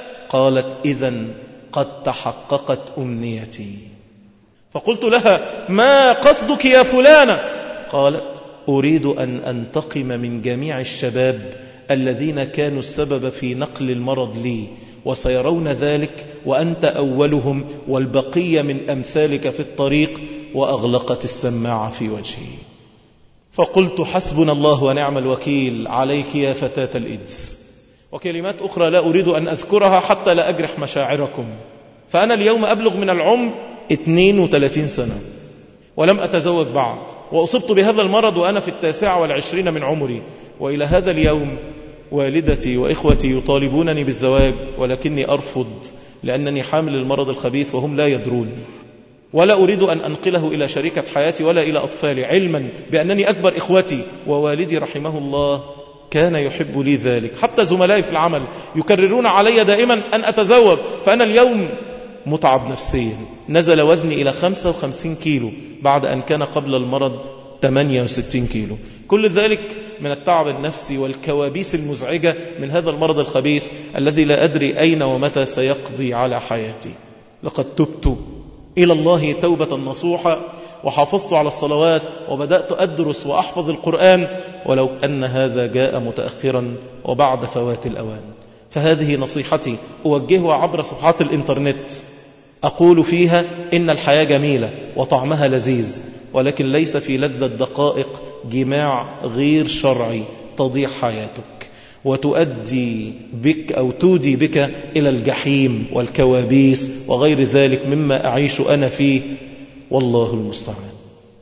قالت إذن قد تحققت أمنيتي. فقلت لها ما قصدك يا فلانة؟ قالت أريد أن أنتقم من جميع الشباب الذين كانوا السبب في نقل المرض لي، وسيرون ذلك وأنت أولهم، والبقية من أمثالك في الطريق. وأغلقت السماعة في وجهي. فقلت حسبنا الله ونعم الوكيل عليك يا فتاة الإيدز. وكلمات أخرى لا أريد أن أذكرها حتى لا أجرح مشاعركم. فأنا اليوم أبلغ من العمر اثنين وثلاثين سنة ولم أتزوج بعد، وأصبت بهذا المرض وأنا في التاسعة والعشرين من عمري، وإلى هذا اليوم والدتي وإخوتي يطالبونني بالزواج، ولكني أرفض لأنني حامل المرض الخبيث وهم لا يدرون. ولا أريد أن أنقله إلى شريكة حياتي ولا إلى أطفالي، علما بأنني أكبر إخوتي، ووالدي رحمه الله كان يحب لي ذلك. حتى زملائي في العمل يكررون علي دائما أن أتزوج. فأنا اليوم متعب نفسيا، نزل وزني إلى خمسة وخمسين كيلو بعد أن كان قبل المرض ثمانية وستين كيلو. كل ذلك من التعب النفسي والكوابيس المزعجة من هذا المرض الخبيث الذي لا أدري أين ومتى سيقضي على حياتي. لقد تبت إلى الله توبة نصوحة، وحافظت على الصلوات، وبدأت أدرس وأحفظ القرآن، ولو أن هذا جاء متأخرا وبعد فوات الأوان. فهذه نصيحتي أوجهها عبر صفحات الإنترنت، أقول فيها إن الحياة جميلة وطعمها لذيذ، ولكن ليس في لذة دقائق جماع غير شرعي تضيع حياتك وتؤدي بك أو تودي بك إلى الجحيم والكوابيس وغير ذلك مما أعيش أنا فيه، والله المستعان.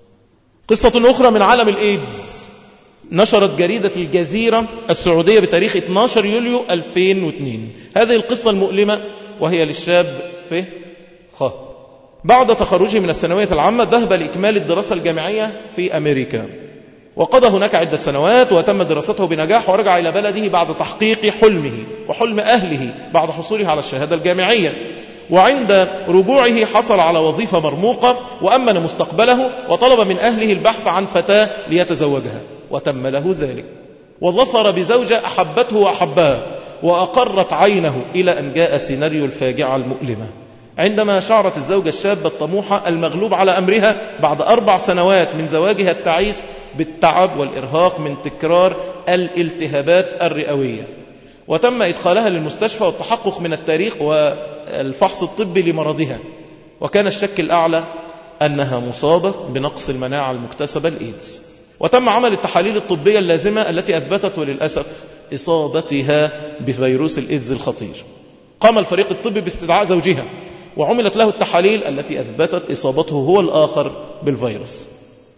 قصة أخرى من عالم الإيدز نشرت جريدة الجزيرة السعودية بتاريخ اثني عشر يوليو ألفين واثنين هذه القصة المؤلمة، وهي للشاب فه خ بعد تخرجه من الثانوية العامة ذهب لإكمال الدراسة الجامعية في أمريكا، وقضى هناك عدة سنوات وتم دراسته بنجاح، ورجع إلى بلده بعد تحقيق حلمه وحلم أهله بعد حصوله على الشهادة الجامعية. وعند رجوعه حصل على وظيفة مرموقة وأمن مستقبله، وطلب من أهله البحث عن فتاة ليتزوجها، وتم له ذلك. وظفر بزوجة أحبته وأحبها، وأقرت عينه إلى أن جاء سيناريو الفاجعة المؤلمة، عندما شعرت الزوجة الشابة الطموحة المغلوب على أمرها بعد أربع سنوات من زواجها التعيس بالتعب والإرهاق من تكرار الالتهابات الرئوية. وتم إدخالها للمستشفى والتحقق من التاريخ والفحص الطبي لمرضها، وكان الشك الأعلى أنها مصابة بنقص المناعة المكتسبة الإيدز. وتم عمل التحاليل الطبية اللازمة التي أثبتت وللأسف إصابتها بفيروس الإيدز الخطير. قام الفريق الطبي باستدعاء زوجها، وعملت له التحاليل التي أثبتت إصابته هو الآخر بالفيروس،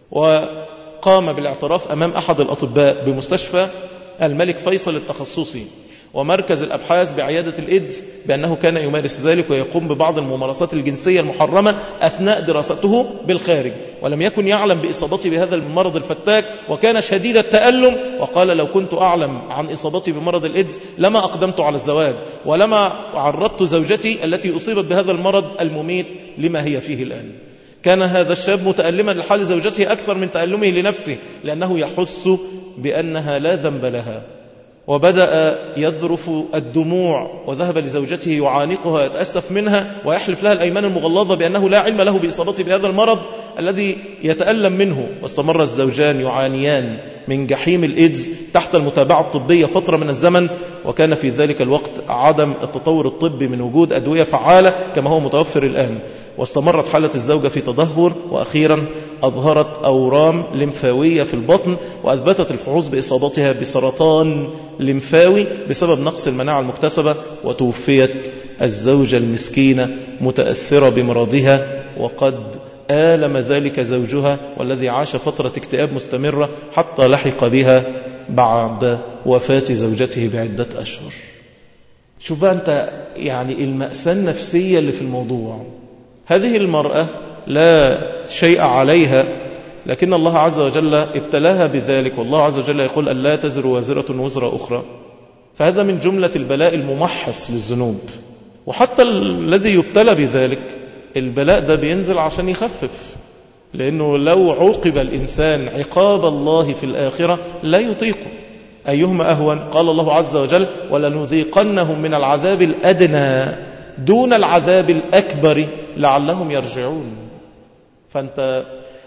وقام بالاعتراف أمام أحد الأطباء بمستشفى الملك فيصل التخصصي ومركز الأبحاث بعيادة الإيدز بأنه كان يمارس ذلك ويقوم ببعض الممارسات الجنسية المحرمة أثناء دراسته بالخارج، ولم يكن يعلم بإصابته بهذا المرض الفتاك، وكان شديد التألم. وقال: لو كنت أعلم عن إصابتي بمرض الإيدز لما أقدمت على الزواج، ولما عرضت زوجتي التي أصيبت بهذا المرض المميت لما هي فيه الآن. كان هذا الشاب متألما لحال زوجته أكثر من تألمه لنفسه، لأنه يحس بأنها لا ذنب لها. وبدأ يذرف الدموع، وذهب لزوجته يعانقها يتأسف منها ويحلف لها الأيمان المغلظة بأنه لا علم له بإصابته بهذا المرض الذي يتألم منه. واستمر الزوجان يعانيان من جحيم الإيدز تحت المتابعة الطبية فترة من الزمن، وكان في ذلك الوقت عدم التطور الطبي من وجود أدوية فعالة كما هو متوفر الآن. واستمرت حالة الزوجة في تدهور، وأخيرا أظهرت أورام لمفاوية في البطن، وأثبتت الفحوص بإصابتها بسرطان لمفاوي بسبب نقص المناعة المكتسبة، وتوفيت الزوجة المسكينة متأثرة بمرضها، وقد آلم ذلك زوجها والذي عاش فترة اكتئاب مستمرة حتى لحق بها بعد وفاة زوجته بعدة أشهر. شوف بقى أنت يعني المأساة النفسية اللي في الموضوع. هذه المرأة لا شيء عليها، لكن الله عز وجل ابتلاها بذلك، والله عز وجل يقول أن لا تزر وازرة وزر أخرى. فهذا من جملة البلاء الممحص للذنوب. وحتى الذي يبتلى بذلك البلاء ده بينزل عشان يخفف، لأنه لو عوقب الإنسان عقاب الله في الآخرة لا يطيقه. أيهما أهون؟ قال الله عز وجل: ولنذيقنهم من العذاب الأدنى دون العذاب الأكبر لعلهم يرجعون. فأنت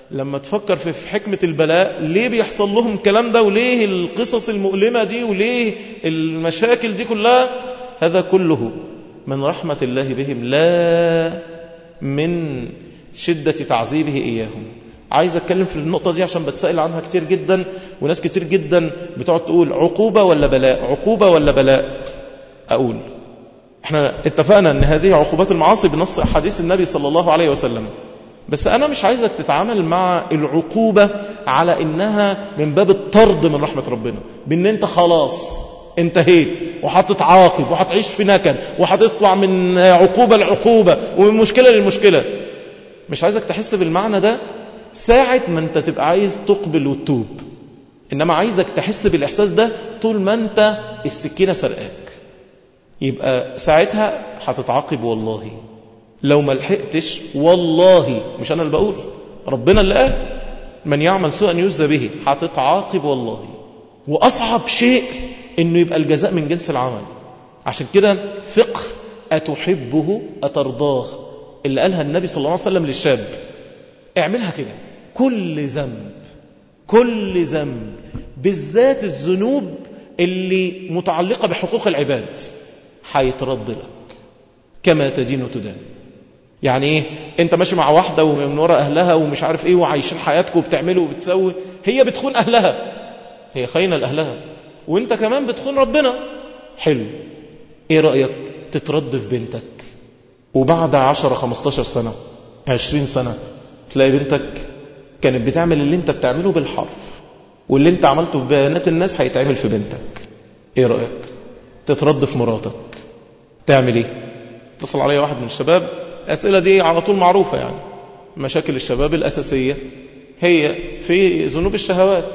لما تفكر في حكمة البلاء، ليه بيحصل لهم الكلام ده، وليه القصص المؤلمة دي، وليه المشاكل دي كلها، هذا كله من رحمة الله بهم لا من شدة تعذيبه إياهم. عايز أتكلم في النقطة دي عشان بتسأل عنها كتير جدا، وناس كتير جدا بتقعد تقول عقوبة ولا بلاء، عقوبة ولا بلاء. أقول احنا اتفقنا ان هذه عقوبات المعاصي بنص حديث النبي صلى الله عليه وسلم، بس أنا مش عايزك تتعامل مع العقوبة على إنها من باب الطرد من رحمة ربنا، بأن أنت خلاص انتهيت وهتتعاقب وهتعيش في نكد وهتطلع من عقوبة لعقوبة ومن مشكلة للمشكلة. مش عايزك تحس بالمعنى ده ساعة ما أنت تبقى عايز تقبل وتتوب، إنما عايزك تحس بالإحساس ده طول ما أنت السكينة سرقاك، يبقى ساعتها هتتعاقب. والله لو ما لحقتش، والله مش أنا اللي بقول، ربنا اللي قال من يعمل سوءا يجزى به، هتتعاقب والله. وأصعب شيء إنه يبقى الجزاء من جنس العمل. عشان كده فقه أتحبه أترضاه اللي قالها النبي صلى الله عليه وسلم للشاب، اعملها كده. كل ذنب كل ذنب بالذات الذنوب اللي متعلقة بحقوق العباد هيترد لك كما تدين تدان. يعني ايه؟ انت ماشي مع واحدة ومن وراء اهلها ومش عارف ايه وعايشين حياتك وبتعملوا وبتسوي، هي بتخون اهلها، هي خاينة لاهلها، وانت كمان بتخون ربنا. حلو، ايه رأيك تترد في بنتك، وبعد عشرة خمستاشر سنة عشرين سنة تلاقي بنتك كانت بتعمل اللي انت بتعمله بالحرف، واللي انت عملته ببيانات الناس هيتعمل في بنتك. ايه رأيك تترد في مراتك؟ تعمل ايه؟ اتصل علي واحد من الشباب، الأسئلة دي على طول معروفة، يعني مشاكل الشباب الأساسية هي في ذنوب الشهوات،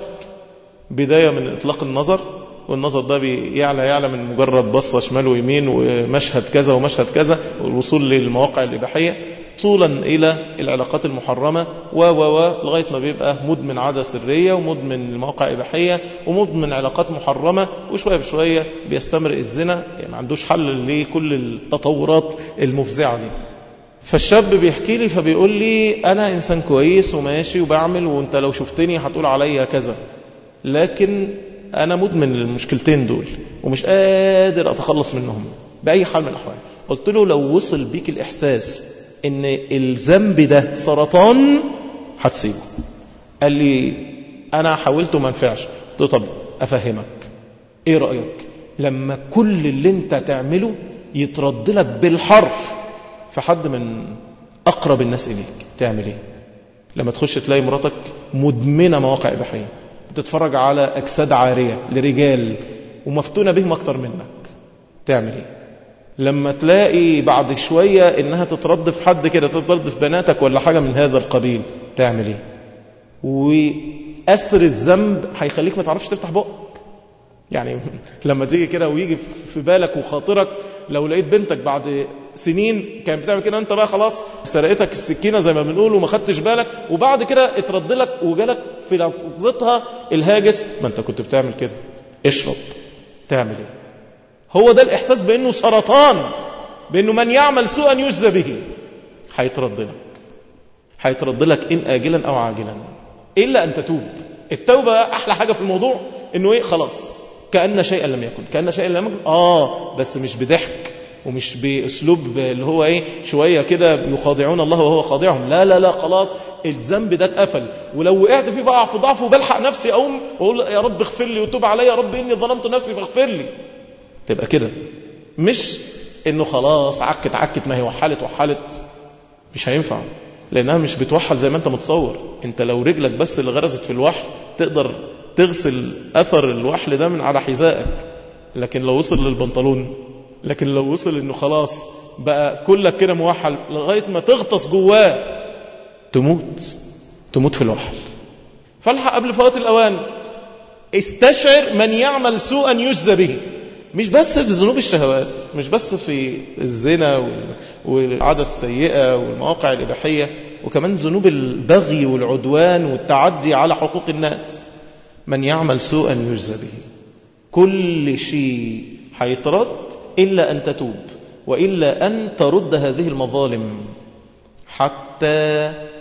بداية من إطلاق النظر، والنظر ده بيعلى يعلى من مجرد بصة شمال ويمين ومشهد كذا ومشهد كذا، والوصول للمواقع الإباحية، وصولا إلى العلاقات المحرمة و و و لغاية ما بيبقى مدمن عادة سرية ومدمن المواقع إباحية ومدمن علاقات محرمة، وشوية بشوية بيستمر الزنا. يعني ما عندوش حل لكل التطورات المفزعة دي. فالشاب بيحكي لي فبيقول لي أنا إنسان كويس وماشي وبعمل، وانت لو شفتني هتقول عليا كذا، لكن أنا مدمن المشكلتين دول ومش قادر أتخلص منهم بأي حال من الأحوال. قلت له لو وصل بيك الإحساس إن الذنب ده سرطان هتسيبه. قال لي أنا حاولت وما نفعش. قلت له طب أفهمك، إيه رأيك لما كل اللي انت تعمله يترد لك بالحرف في حد من أقرب الناس إليك، تعمل إيه؟ لما تخش تلاقي مراتك مدمنة مواقع إباحية، بتتفرج على أجساد عارية لرجال ومفتونة بهم أكتر منك، تعمل إيه؟ لما تلاقي بعد شوية إنها تترد في حد كده، تترد في بناتك ولا حاجة من هذا القبيل، تعمل إيه؟ وأثر الذنب هيخليك ما تعرفش تفتح بقك. يعني لما تيجي كده ويجي في بالك وخاطرك لو لقيت بنتك بعد سنين كانت بتعمل كده، انت بقى خلاص سرقتك السكينة زي ما بنقول وما خدتش بالك، وبعد كده اترد لك وجالك في لحظتها الهاجس، ما انت كنت بتعمل كده، اشرب، تعمل ايه؟ هو ده الإحساس بأنه سرطان، بأنه من يعمل سوءا يجزى به. هيترد لك هيترد لك إن آجلا أو عاجلا، إلا أن تتوب. التوبة أحلى حاجة في الموضوع، إنه إيه؟ خلاص كأن شيئا لم يكن، كأن شيئا لم يكن. آه بس مش بضحك ومش بأسلوب اللي هو إيه شوية كده يخاضعون الله وهو خاضعهم، لا لا لا، خلاص الذنب ده اتقفل. ولو وقعت فيه بقى في ضعف وبلحق نفسي أقوم وأقول يا رب اغفر لي وتوب علي، يا رب إني ظلمت نفسي فاغفر لي. تبقى كده، مش إنه خلاص عكت عكت ما هي وحلت وحلت. مش هينفع، لأنها مش بتوحل زي ما أنت متصور. أنت لو رجلك بس اللي غرزت في الوحل تقدر تغسل أثر الوحل ده من على حذائك، لكن لو وصل للبنطلون، لكن لو وصل إنه خلاص بقى كلك كده موحل لغاية ما تغطس جواه، تموت تموت في الوحل. فالحق قبل فوات الأوان. استشعر من يعمل سوءا يجزى به، مش بس في ذنوب الشهوات، مش بس في الزنا والعادة السيئة والمواقع الإباحية، وكمان ذنوب البغي والعدوان والتعدي على حقوق الناس. من يعمل سوءا يجزى به، كل شيء هيترد إلا أن تتوب، وإلا أن ترد هذه المظالم حتى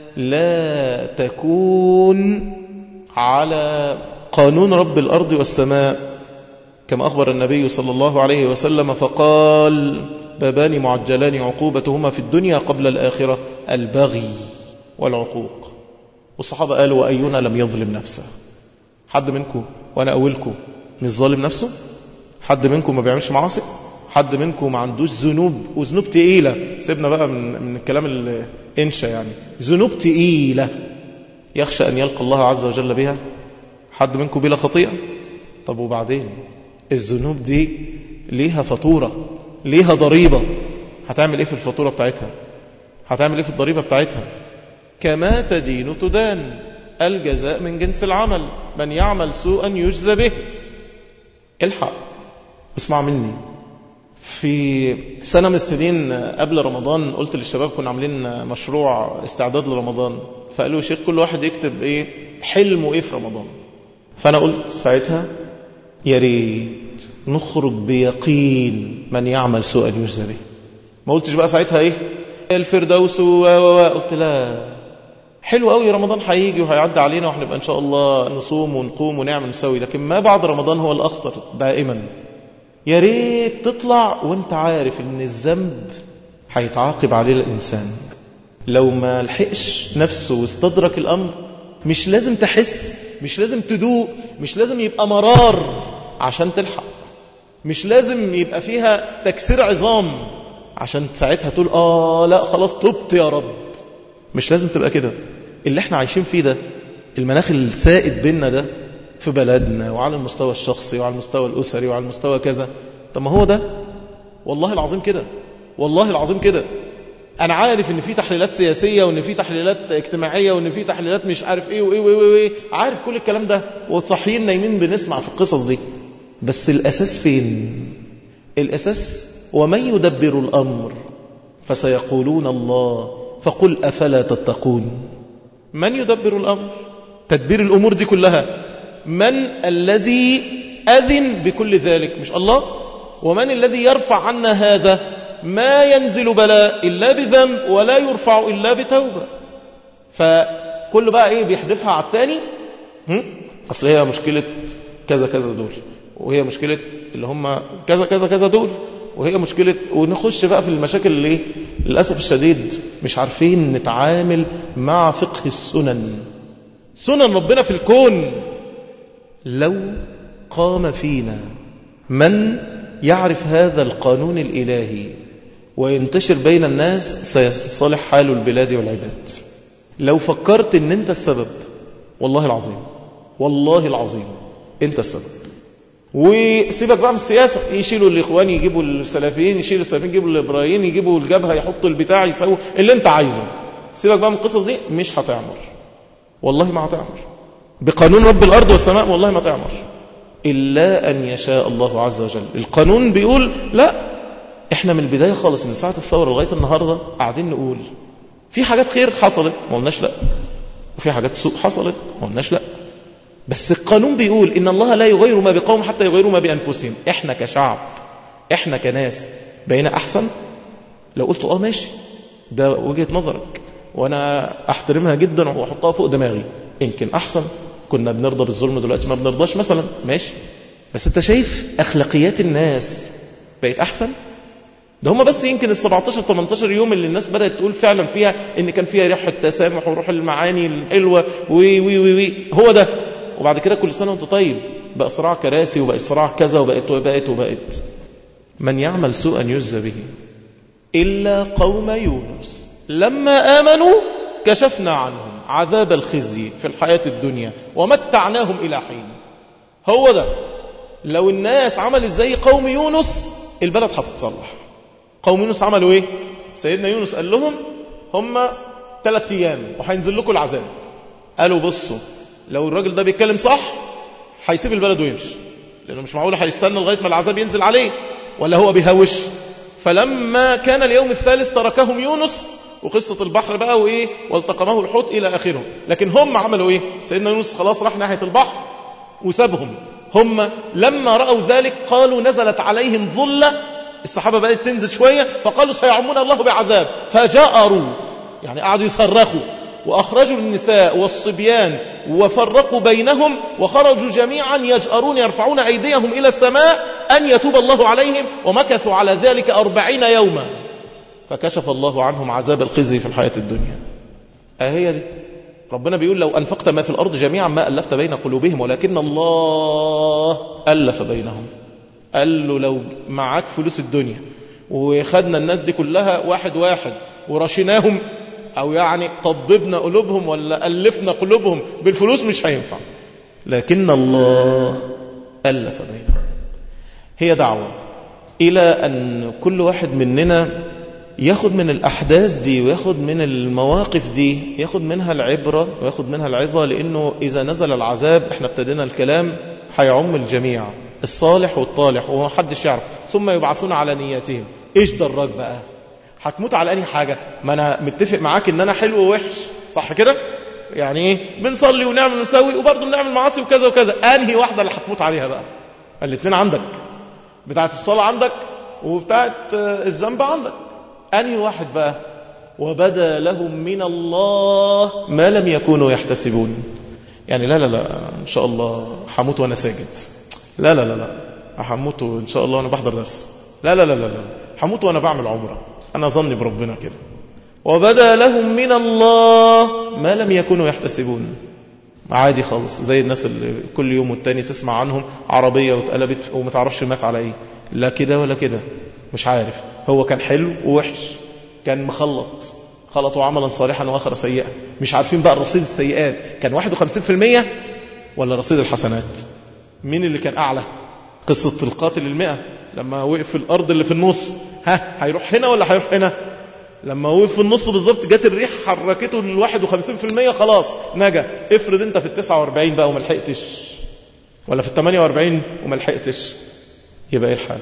لا تكون على قانون رب الأرض والسماء، كما أخبر النبي صلى الله عليه وسلم فقال: بابان معجلان عقوبتهما في الدنيا قبل الآخرة: البغي والعقوق. والصحابة قالوا: وأينا لم يظلم نفسه؟ حد منكم وأنا أولكم مش ظالم نفسه؟ حد منكم ما بيعملش معاصي؟ حد منكم ما عندوش ذنوب وذنوب تقيلة؟ سيبنا بقى من, من الكلام الإنشا، يعني ذنوب تقيلة يخشى أن يلقى الله عز وجل بها؟ حد منكم بلا خطيئة؟ طب وبعدين الذنوب دي ليها فاتورة، ليها ضريبة. هتعمل ايه في الفاتورة بتاعتها؟ هتعمل ايه في الضريبة بتاعتها؟ كما تدين تدان، الجزاء من جنس العمل، من يعمل سوءا يجزى به. الحق اسمع مني. في سنة من السنين قبل رمضان قلت للشباب، كنا عاملين مشروع استعداد لرمضان، فقالوا: شيخ كل واحد يكتب ايه حلمه ايه في رمضان. فأنا قلت ساعتها: يا ريت نخرج بيقين من يعمل سوءا يجزى به. ما قلتش بقى ساعتها ايه الفردوس و قلت لا، حلو قوي رمضان هيجي وهيعدي علينا وهنبقى ان شاء الله نصوم ونقوم ونعمل نسوي، لكن ما بعد رمضان هو الأخطر دائما. يا ريت تطلع وانت عارف ان الذنب هيتعاقب عليه الإنسان. لو ما لحقش نفسه واستدرك الأمر، مش لازم تحس، مش لازم تدوق، مش لازم يبقى مرار عشان تلحق، مش لازم يبقى فيها تكسير عظام عشان ساعتها تقول آه لا خلاص تبت يا رب. مش لازم تبقى كده. اللي احنا عايشين فيه ده، المناخ السائد بيننا ده في بلدنا وعلى المستوى الشخصي وعلى المستوى الأسري وعلى المستوى كذا، طب ما هو ده والله العظيم كده، والله العظيم كده. أنا عارف إن في تحليلات سياسية وإن في تحليلات اجتماعية وإن في تحليلات مش عارف إيه وإيه وإيه وإيه، عارف كل الكلام ده، وصحيين نايمين بنسمع في القصص دي. بس الأساس فين؟ الأساس: ومن يدبر الأمر فسيقولون الله فقل أفلا تتقون. من يدبر الأمر؟ تدبير الأمور دي كلها من الذي أذن بكل ذلك؟ مش الله؟ ومن الذي يرفع عنا هذا؟ ما ينزل بلاء إلا بذنب ولا يرفع إلا بتوبة. فكل بقى إيه بيحدفها على التاني. أصل هي مشكلة كذا كذا دول، وهي مشكلة اللي هم كذا كذا كذا دول، وهي مشكلة، ونخش بقى في المشاكل اللي للأسف الشديد مش عارفين نتعامل مع فقه السنن، سنن ربنا في الكون. لو قام فينا من يعرف هذا القانون الإلهي وينتشر بين الناس، سيصلح حال البلاد والعباد. لو فكرت ان انت السبب، والله العظيم والله العظيم انت السبب. وسيبك بقى من السياسة، يشيلوا الإخوان يجيبوا السلفيين، يشيلوا السلفيين يجيبوا الإبراهيميين، يجيبوا الجبهة يحطوا البتاع، يسووا اللي انت عايزه. سيبك بقى من القصص دي، مش هتعمر، والله ما هتعمر بقانون رب الأرض والسماء، والله ما تعمر إلا أن يشاء الله عز وجل. القانون بيقول لا، احنا من البداية خالص من ساعة الثورة لغاية النهاردة قاعدين نقول في حاجات خير حصلت ما قلناش لا، وفي حاجات سوء حصلت ما قلناش لا، بس القانون بيقول إن الله لا يغير ما بقوم حتى يغيروا ما بأنفسهم. احنا كشعب، احنا كناس بقينا أحسن. لو قلت اه ماشي، ده وجهة نظرك وانا احترمها جدا واحطها فوق دماغي، يمكن احسن، كنا بنرضى بالظلم دلوقتي ما بنرضاش مثلا، ماشي. بس انت شايف اخلاقيات الناس بقت احسن؟ ده هم بس يمكن السبعتاشر تمنتاشر يوم اللي الناس بدأت تقول فعلا فيها ان كان فيها روح التسامح وروح المعاني الحلوة وي وي وي وي، هو ده. وبعد كده كل سنة وانت طيب بقى صراع كراسي وبقى صراع كذا وبقت وبقت وبقت. من يعمل سوءا يجزى به إلا قوم يونس لما آمنوا كشفنا عنهم عذاب الخزي في الحياة الدنيا ومتعناهم إلى حين. هو ده. لو الناس عملت زي قوم يونس البلد هتتصلح. قوم يونس عملوا ايه؟ سيدنا يونس قال لهم هم ثلاث ايام وهينزل لكم العذاب. قالوا بصوا لو الراجل ده بيتكلم صح هيسيب البلد ويمشي، لانه مش معقول هيستنى لغايه ما العذاب ينزل عليه، ولا هو بيهوش. فلما كان اليوم الثالث تركهم يونس، وقصة البحر بقى وإيه والتقمه الحوت إلى آخره. لكن هم عملوا إيه؟ سيدنا يونس خلاص راح ناحية البحر وسابهم. هم لما رأوا ذلك قالوا نزلت عليهم ظلة، الصحابة بقت تنزل شوية، فقالوا سيعمون الله بعذاب، فجأروا يعني قعدوا يصرخوا وأخرجوا النساء والصبيان وفرقوا بينهم وخرجوا جميعا يجأرون يرفعون أيديهم إلى السماء أن يتوب الله عليهم، ومكثوا على ذلك أربعين يوما فكشف الله عنهم عذاب الخزي في الحياة الدنيا. أهي دي ربنا بيقول لو أنفقت ما في الأرض جميعا ما ألفت بين قلوبهم ولكن الله ألف بينهم. قال له لو معاك فلوس الدنيا وخدنا الناس دي كلها واحد واحد ورشناهم أو يعني طببنا قلوبهم ولا ألفنا قلوبهم بالفلوس مش هينفع، لكن الله ألف بينهم. هي دعوة إلى أن كل واحد مننا ياخد من الأحداث دي وياخد من المواقف دي ياخد منها العبرة وياخد منها العظة، لأنه إذا نزل العذاب احنا ابتدينا الكلام هيعم الجميع الصالح والطالح ومحدش يعرف، ثم يبعثون على نياتهم. ايش دراك بقى هتموت على أي حاجة؟ ما أنا متفق معاك إن أنا حلو ووحش، صح كده؟ يعني ايه بنصلي ونعمل ونسوي وبرضه بنعمل معاصي وكذا وكذا، أنهي واحدة اللي هتموت عليها بقى؟ الاثنين عندك، بتاعت الصلاة عندك وبتاعت الذنب عندك، أنهي واحد بقى؟ وبدا لهم من الله ما لم يكونوا يحتسبون. يعني لا لا لا إن شاء الله هموت وأنا ساجد، لا لا لا لا هموت إن شاء الله وأنا بحضر درس، لا لا لا لا لا هموت وأنا بعمل عمرة، أنا ظني بربنا كده. وبدا لهم من الله ما لم يكونوا يحتسبون. عادي خالص زي الناس اللي كل يوم والتاني تسمع عنهم عربية واتقلبت وما تعرفش مات على ايه، لا كده ولا كده، مش عارف هو كان حلو ووحش، كان مخلط خلطوا عملا صالحا واخر سيئا، مش عارفين بقى الرصيد السيئات كان واحد وخمسين في المية ولا رصيد الحسنات مين اللي كان اعلى. قصة القاتل المئة لما وقف في الارض اللي في النص، ها هيروح هنا ولا هيروح هنا؟ لما وقف في النص بالظبط جت الريح حركته للواحد وخمسين في المية خلاص نجا. افرض انت في التسعة واربعين بقى وما لحقتش، ولا في الثمانية واربعين وما لحقتش، يبقى ايه الحال؟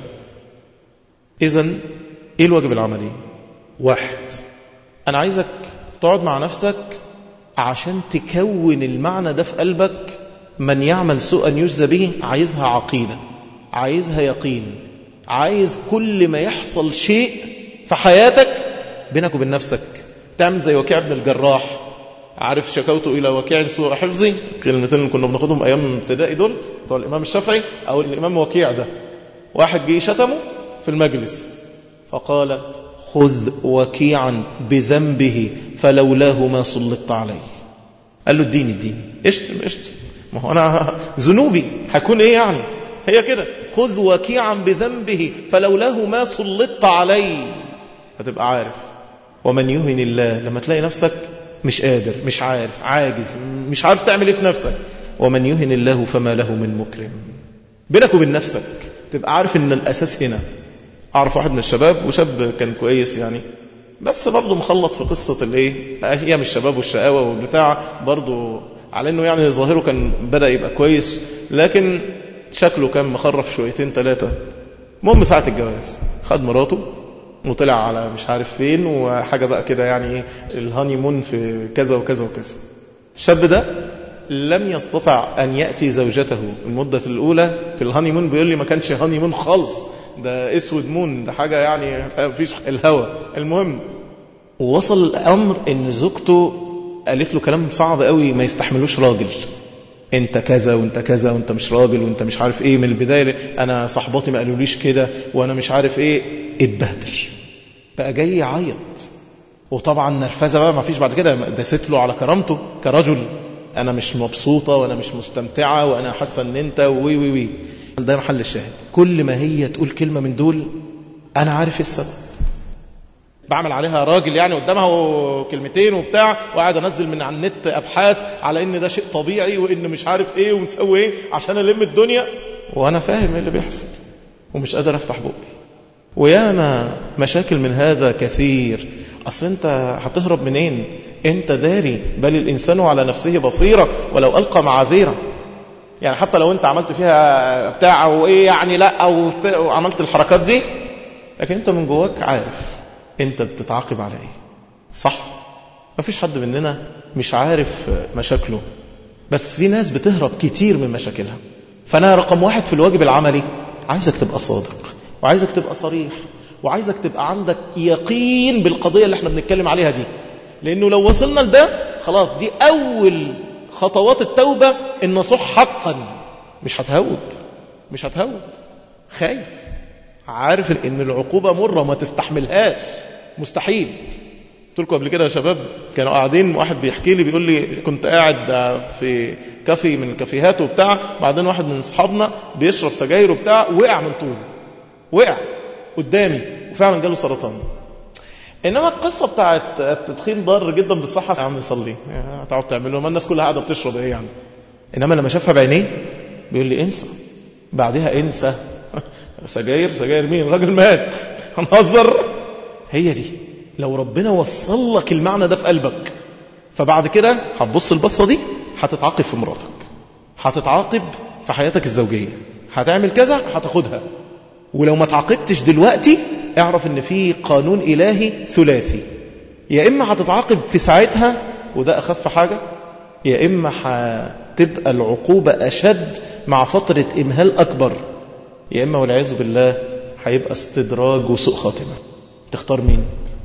اذن ايه الواجب العملي؟ واحد، انا عايزك تقعد مع نفسك عشان تكون المعنى ده في قلبك. من يعمل سوءا يجزى به، عايزها عقيدة، عايزها يقين، عايز كل ما يحصل شيء في حياتك بينك وبين نفسك تعمل زي وكيع بن الجراح. عارف شكوت إلى وكيع سوء حفظي، كلمتين اللي كنا بناخدهم أيام ابتدائي دول بتوع الإمام الشافعي أو الإمام وكيع ده. واحد جه شتمه في المجلس فقال خذ وكيعا بذنبه فلولاه ما سلطت عليه. قال له الدين الدين اشتم اشتم، ما هو أنا ذنوبي هكون إيه يعني؟ هي كده، خذ وكيعا بذنبه فلولاه ما سلطت عليه. هتبقى عارف. ومن يهن الله، لما تلاقي نفسك مش قادر مش عارف عاجز مش عارف تعمل ايه في نفسك، ومن يهن الله فما له من مكرم. بينك وبين نفسك تبقى عارف ان الاساس هنا. اعرف واحد من الشباب وشاب كان كويس يعني، بس برضه مخلط في قصة الايه ايام الشباب والشقاوة والبتاع، برضه على انه يعني ظاهره كان بدأ يبقى كويس لكن شكله كان مخرف شويتين ثلاثة. المهم ساعة الجواز خد مراته وطلع على مش عارف فين وحاجة بقى كده يعني الهانيمون في كذا وكذا وكذا. الشاب ده لم يستطع أن يأتي زوجته المدة الأولى في الهانيمون. بيقول لي ما كانش هانيمون خالص، ده اسود مون، ده حاجة يعني مفيش الهوى. المهم ووصل الأمر ان زوجته قالت له كلام صعب قوي ما يستحملوش راجل، انت كذا وانت كذا وانت مش راجل وانت مش عارف ايه. من البداية انا صحباتي ما قالوليش كده وانا مش عارف ايه. اتبهدل بقى جاي يعيط، وطبعا نرفزة بقى ما فيش بعد كده، دست له على كرامته كرجل. انا مش مبسوطة وانا مش مستمتعة وانا حاسة ان انت وي وي وي. ده محل الشاهد. كل ما هي تقول كلمة من دول انا عارف السبب، بعمل عليها راجل يعني قدامها كلمتين وبتاع، وقاعد انزل من على النت ابحاث على ان ده شيء طبيعي وان مش عارف ايه ونسوي ايه عشان الم الدنيا، وانا فاهم ايه اللي بيحصل ومش قادر افتح بقي. وياما مشاكل من هذا كثير. اصل انت هتهرب منين؟ انت داري بل الانسان على نفسه بصيرة ولو القى معاذيره. يعني حتى لو انت عملت فيها بتاع وايه يعني لا او عملت الحركات دي، لكن انت من جواك عارف انت بتتعاقب على ايه. صح؟ ما فيش حد مننا مش عارف مشاكله، بس في ناس بتهرب كتير من مشاكلها. فانا رقم واحد في الواجب العملي عايزك تبقى صادق، وعايزك تبقى صريح، وعايزك تبقى عندك يقين بالقضية اللي احنا بنتكلم عليها دي. لانه لو وصلنا لده خلاص دي أول خطوات التوبة النصوح حقا. مش هتهوب مش هتهوب خايف، عارف ان العقوبة مرة ما تستحملهاش، مستحيل. قلت لكم قبل كده يا شباب، كانوا قاعدين، واحد بيحكي لي بيقول لي كنت قاعد في كافي من الكافيهات وبتاع، بعدين واحد من اصحابنا بيشرب سجاير وبتاع وقع من طول، وقع قدامي وفعلا جاله سرطان. انما القصه بتاعت التدخين ضار جدا بالصحه، يا عم صلي هتقعد تعمله، ما الناس كلها قاعده بتشرب ايه يعني. انما لما شافها بعينيه بيقول لي انسى، بعدها انسى سجاير سجاير مين، راجل مات هنهزر. هي دي لو ربنا وصل لك المعنى ده في قلبك، فبعد كده هتبص البصه دي، هتتعاقب في مراتك، هتتعاقب في حياتك الزوجيه، هتعمل كذا هتاخدها. ولو ما تعاقبتش دلوقتي اعرف ان في قانون الهي ثلاثي، يا اما هتتعاقب في ساعتها وده اخف حاجه، يا اما هتبقى العقوبه اشد مع فتره امهال اكبر، يا اما والعياذ بالله هيبقى استدراج وسوء خاتمه. تختار مين؟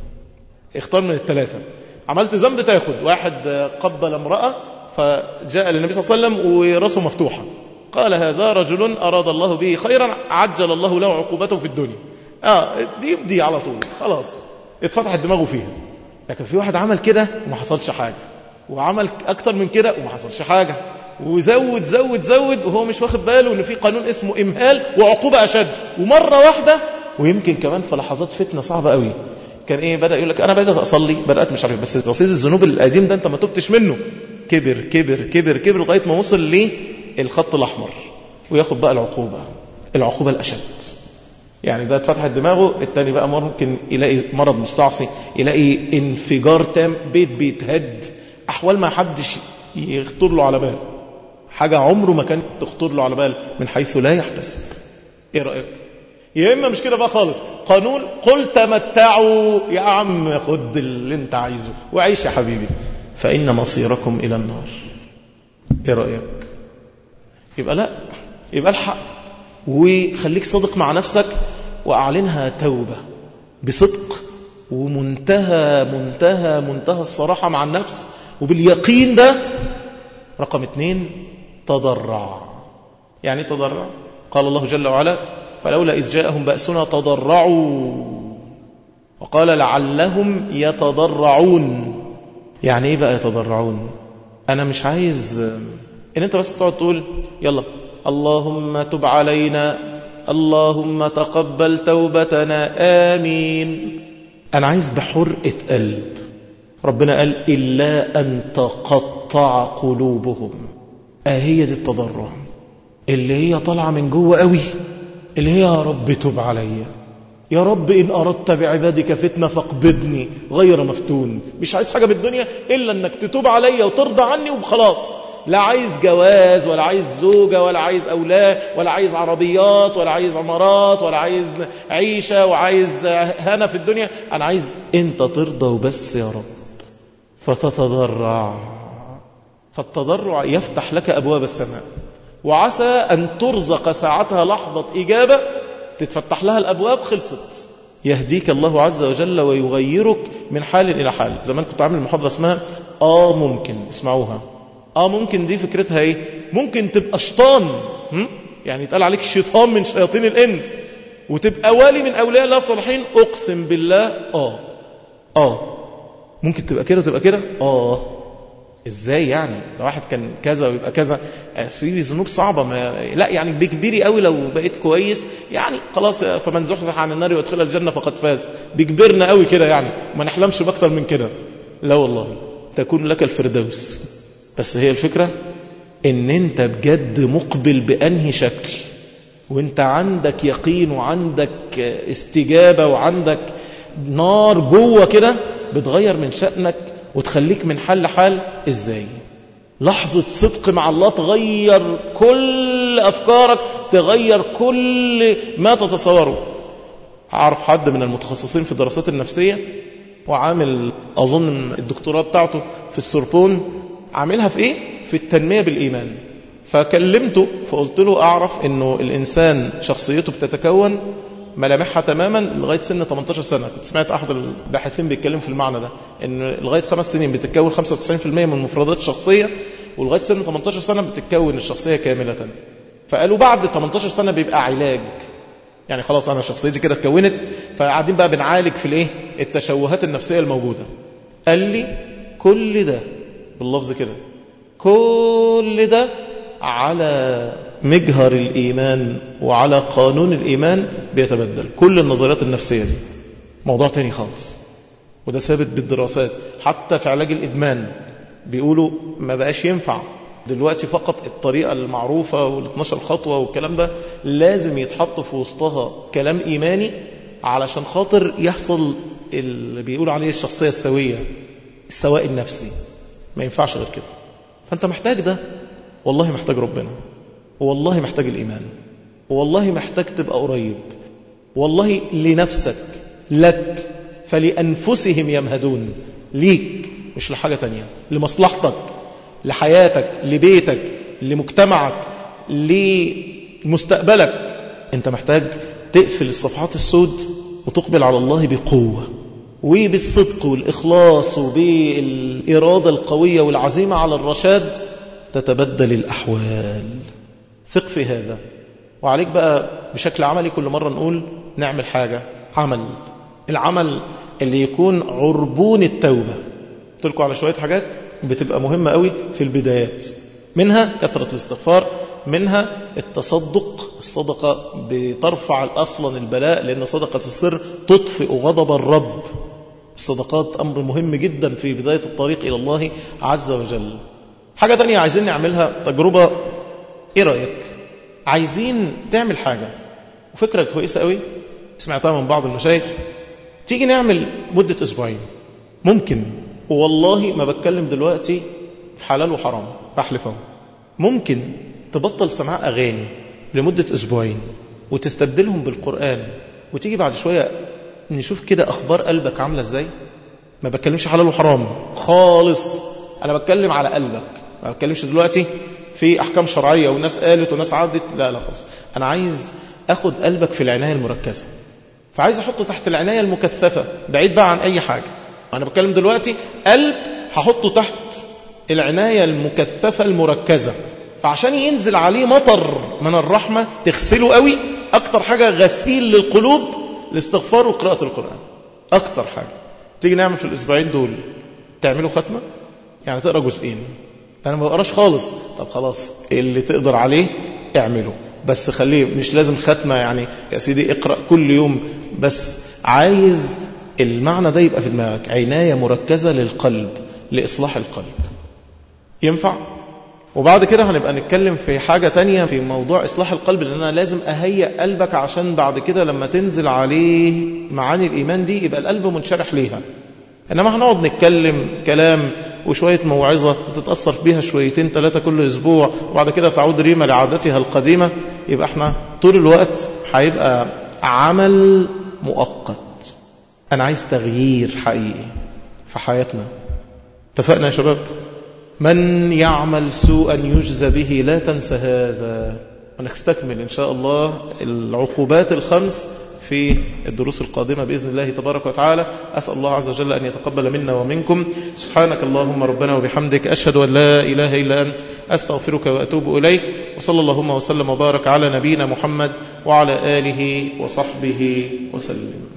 اختار من الثلاثه. عملت ذنب تاخد، واحد قبل امراه فجاء للنبي صلى الله عليه وسلم وراسه مفتوحه، قال هذا رجل أراد الله به خيرا عجل الله له عقوبته في الدنيا. آه دي دي على طول خلاص اتفتحت دماغه فيها. لكن في واحد عمل كده وما حصلش حاجة، وعمل أكتر من كده وما حصلش حاجة، وزود زود زود وهو مش واخد باله إن في قانون اسمه إمهال وعقوبة أشد، ومرة واحدة ويمكن كمان في لحظات فتنة صعبة قوي. كان إيه بدأ يقول لك أنا بدأت أصلي، بدأت مش عارف، بس رصيد الذنوب القديم ده أنت ما تبتش منه، كبر كبر كبر كبر لغاية ما وصل ليه الخط الأحمر، وياخد بقى العقوبة العقوبة الأشد. يعني ده اتفتحت دماغه، التاني بقى ممكن يلاقي مرض مستعصي، يلاقي انفجار تام، بيت بيتهد، أحوال ما حدش يخطر له على بال، حاجة عمره ما كانت تخطر له على بال من حيث لا يحتسب. ايه رأيك؟ يا إما مش كده بقى خالص، قانون قل تمتعوا، يا عم خد اللي انت عايزه وعيش يا حبيبي فإن مصيركم إلى النار. ايه رأيك؟ يبقى لا، يبقى الحق وخليك صادق مع نفسك، وأعلنها توبة بصدق ومنتهى منتهى منتهى الصراحة مع النفس وباليقين ده. رقم اتنين تضرع. يعني تضرع، قال الله جل وعلا فلولا إذ جاءهم بأسنا تضرعوا وقال لعلهم يتضرعون. يعني ايه بقى يتضرعون؟ أنا مش عايز إن أنت بس تقعد تقول يلا اللهم تب علينا اللهم تقبل توبتنا آمين. أنا عايز بحرقة قلب. ربنا قال إلا أن تقطع قلوبهم. آهية دي التضرع اللي هي طالعة من جوه قوي، اللي هي يا رب تب عليا، يا رب إن أردت بعبادك فتنة فاقبضني غير مفتون. مش عايز حاجة بالدنيا إلا أنك تتوب عليا وترضى عني وخلاص. لا عايز جواز ولا عايز زوجة ولا عايز أولاد ولا عايز عربيات ولا عايز عمارات ولا عايز عيشة وعايز هنا في الدنيا. أنا عايز أنت ترضى وبس يا رب. فتتضرع، فالتضرع يفتح لك أبواب السماء، وعسى أن ترزق ساعتها لحظة إجابة تتفتح لها الأبواب، خلصت. يهديك الله عز وجل ويغيرك من حال إلى حال. زمان كنت عامل محاضرة اسمها آه ممكن، اسمعوها. آه ممكن دي فكرتها إيه؟ ممكن تبقى شيطان، يعني يتقال عليك شيطان من شياطين الإنس، وتبقى والي من أولياء الله الصالحين. أقسم بالله آه آه ممكن تبقى كده وتبقى كده. آه ازاي يعني؟ لو واحد كان كذا ويبقى كذا، في ذنوب صعبة ما لا يعني بكبيري قوي. لو بقيت كويس يعني خلاص، فمن زحزح عن النار وادخل الجنة فقد فاز. بكبرنا قوي كده يعني، ما نحلمش باكتر من كده. لا والله تكون لك الفردوس. بس هي الفكرة ان انت بجد مقبل بأنهي شكل، وانت عندك يقين وعندك استجابة وعندك نار جوه كده بتغير من شأنك وتخليك من حال لحال. ازاي؟ لحظة صدق مع الله تغير كل أفكارك، تغير كل ما تتصوره. أعرف حد من المتخصصين في الدراسات النفسية، وعامل أظن الدكتوراه بتاعته في السوربون، عاملها في إيه؟ في التنمية بالإيمان. فكلمته فقلت له أعرف أنه الإنسان شخصيته بتتكون ملامحها تماما لغاية سن ثمانية عشر سنة. كنت سمعت أحد الباحثين بيتكلم في المعنى ده، إن لغاية خمس سنين بتتكون خمسة وتسعين بالمئة من مفردات الشخصية، ولغاية سن ثمانية عشر سنة بتتكون الشخصية كاملة. فقالوا بعد ثمانية عشر سنة بيبقى علاج، يعني خلاص أنا شخصيتي كده اتكونت، فقاعدين بقى بنعالج في الإيه التشوهات النفسية الموجودة. قال لي كل ده باللفظ كده، كل ده على مجهر الإيمان وعلى قانون الإيمان بيتبدل. كل النظريات النفسية دي موضوع تاني خالص، وده ثابت بالدراسات. حتى في علاج الإدمان بيقولوا ما بقاش ينفع دلوقتي فقط الطريقة المعروفة والاثناشر خطوة والكلام ده، لازم يتحط في وسطها كلام إيماني علشان خاطر يحصل اللي بيقولوا عليه الشخصية السوية، السواء النفسي. ما ينفعش غير كده. فأنت محتاج ده، والله محتاج ربنا، والله محتاج الإيمان، والله محتاج تبقى قريب، والله لنفسك، لك، فلأنفسهم يمهدون، ليك مش لحاجة تانية، لمصلحتك، لحياتك، لبيتك، لمجتمعك، لمستقبلك. انت محتاج تقفل الصفحات السود وتقبل على الله بقوة وبالصدق والإخلاص وبالإرادة القوية والعزيمة على الرشاد، تتبدل الأحوال. ثق في هذا. وعليك بقى بشكل عملي كل مرة نقول نعمل حاجة، عمل العمل اللي يكون عربون التوبة. قلت لكم على شوية حاجات بتبقى مهمة قوي في البدايات، منها كثرة الاستغفار، منها التصدق. الصدقة بترفع أصلا البلاء، لأن صدقة السر تطفئ غضب الرب. الصدقات أمر مهم جدا في بداية الطريق إلى الله عز وجل. حاجة تانية عايزين نعملها، تجربة. إيه رأيك؟ عايزين تعمل حاجة وفكرة كويسة قوي سمعتها من بعض المشايخ، تيجي نعمل مدة أسبوعين. ممكن، والله ما بتكلم دلوقتي في حلال وحرام، بحلفه، ممكن تبطل سماع أغاني لمدة أسبوعين وتستبدلهم بالقرآن، وتيجي بعد شوية نشوف كده أخبار قلبك عاملة إزاي. ما بتكلمش حلال وحرام خالص، أنا بتكلم على قلبك. ما بتكلمش دلوقتي في أحكام شرعية وناس قالت وناس عادت، لا لا خالص. أنا عايز أخد قلبك في العناية المركزة، فعايز أحطه تحت العناية المكثفة بعيد بقى عن أي حاجة. أنا بتكلم دلوقتي قلب هحطه تحت العناية المكثفة المركزة، فعشان ينزل عليه مطر من الرحمة تغسله قوي. أكتر حاجة غسيل للقلوب الاستغفار وقراءة القرآن، أكتر حاجة. تيجي نعمل في الأسبوعين دول، تعملوا ختمة، يعني تقرأ جزئين. أنا ما بقراش خالص، طب خلاص اللي تقدر عليه اعمله، بس خليه مش لازم ختمة يعني يا سيدي اقرأ كل يوم، بس عايز المعنى ده يبقى في دماغك، عناية مركزة للقلب، لإصلاح القلب. ينفع؟ وبعد كده هنبقى نتكلم في حاجة تانية في موضوع إصلاح القلب، لأن أنا لازم أهيئ قلبك عشان بعد كده لما تنزل عليه معاني الإيمان دي يبقى القلب منشرح ليها. إنما هنقعد نتكلم كلام وشوية موعظة وتتأثر بيها شويتين ثلاثة كل أسبوع، وبعد كده تعود ريما لعادتها القديمة، يبقى احنا طول الوقت هيبقى عمل مؤقت. أنا عايز تغيير حقيقي في حياتنا. اتفقنا يا شباب؟ من يعمل سوءا يجزى به، لا تنسى هذا. ونستكمل إن شاء الله العقوبات الخمس في الدروس القادمة بإذن الله تبارك وتعالى. أسأل الله عز وجل أن يتقبل منا ومنكم. سبحانك اللهم ربنا وبحمدك، أشهد أن لا إله إلا أنت، أستغفرك وأتوب إليك. وصلى اللهم وسلم وبارك على نبينا محمد وعلى آله وصحبه وسلم.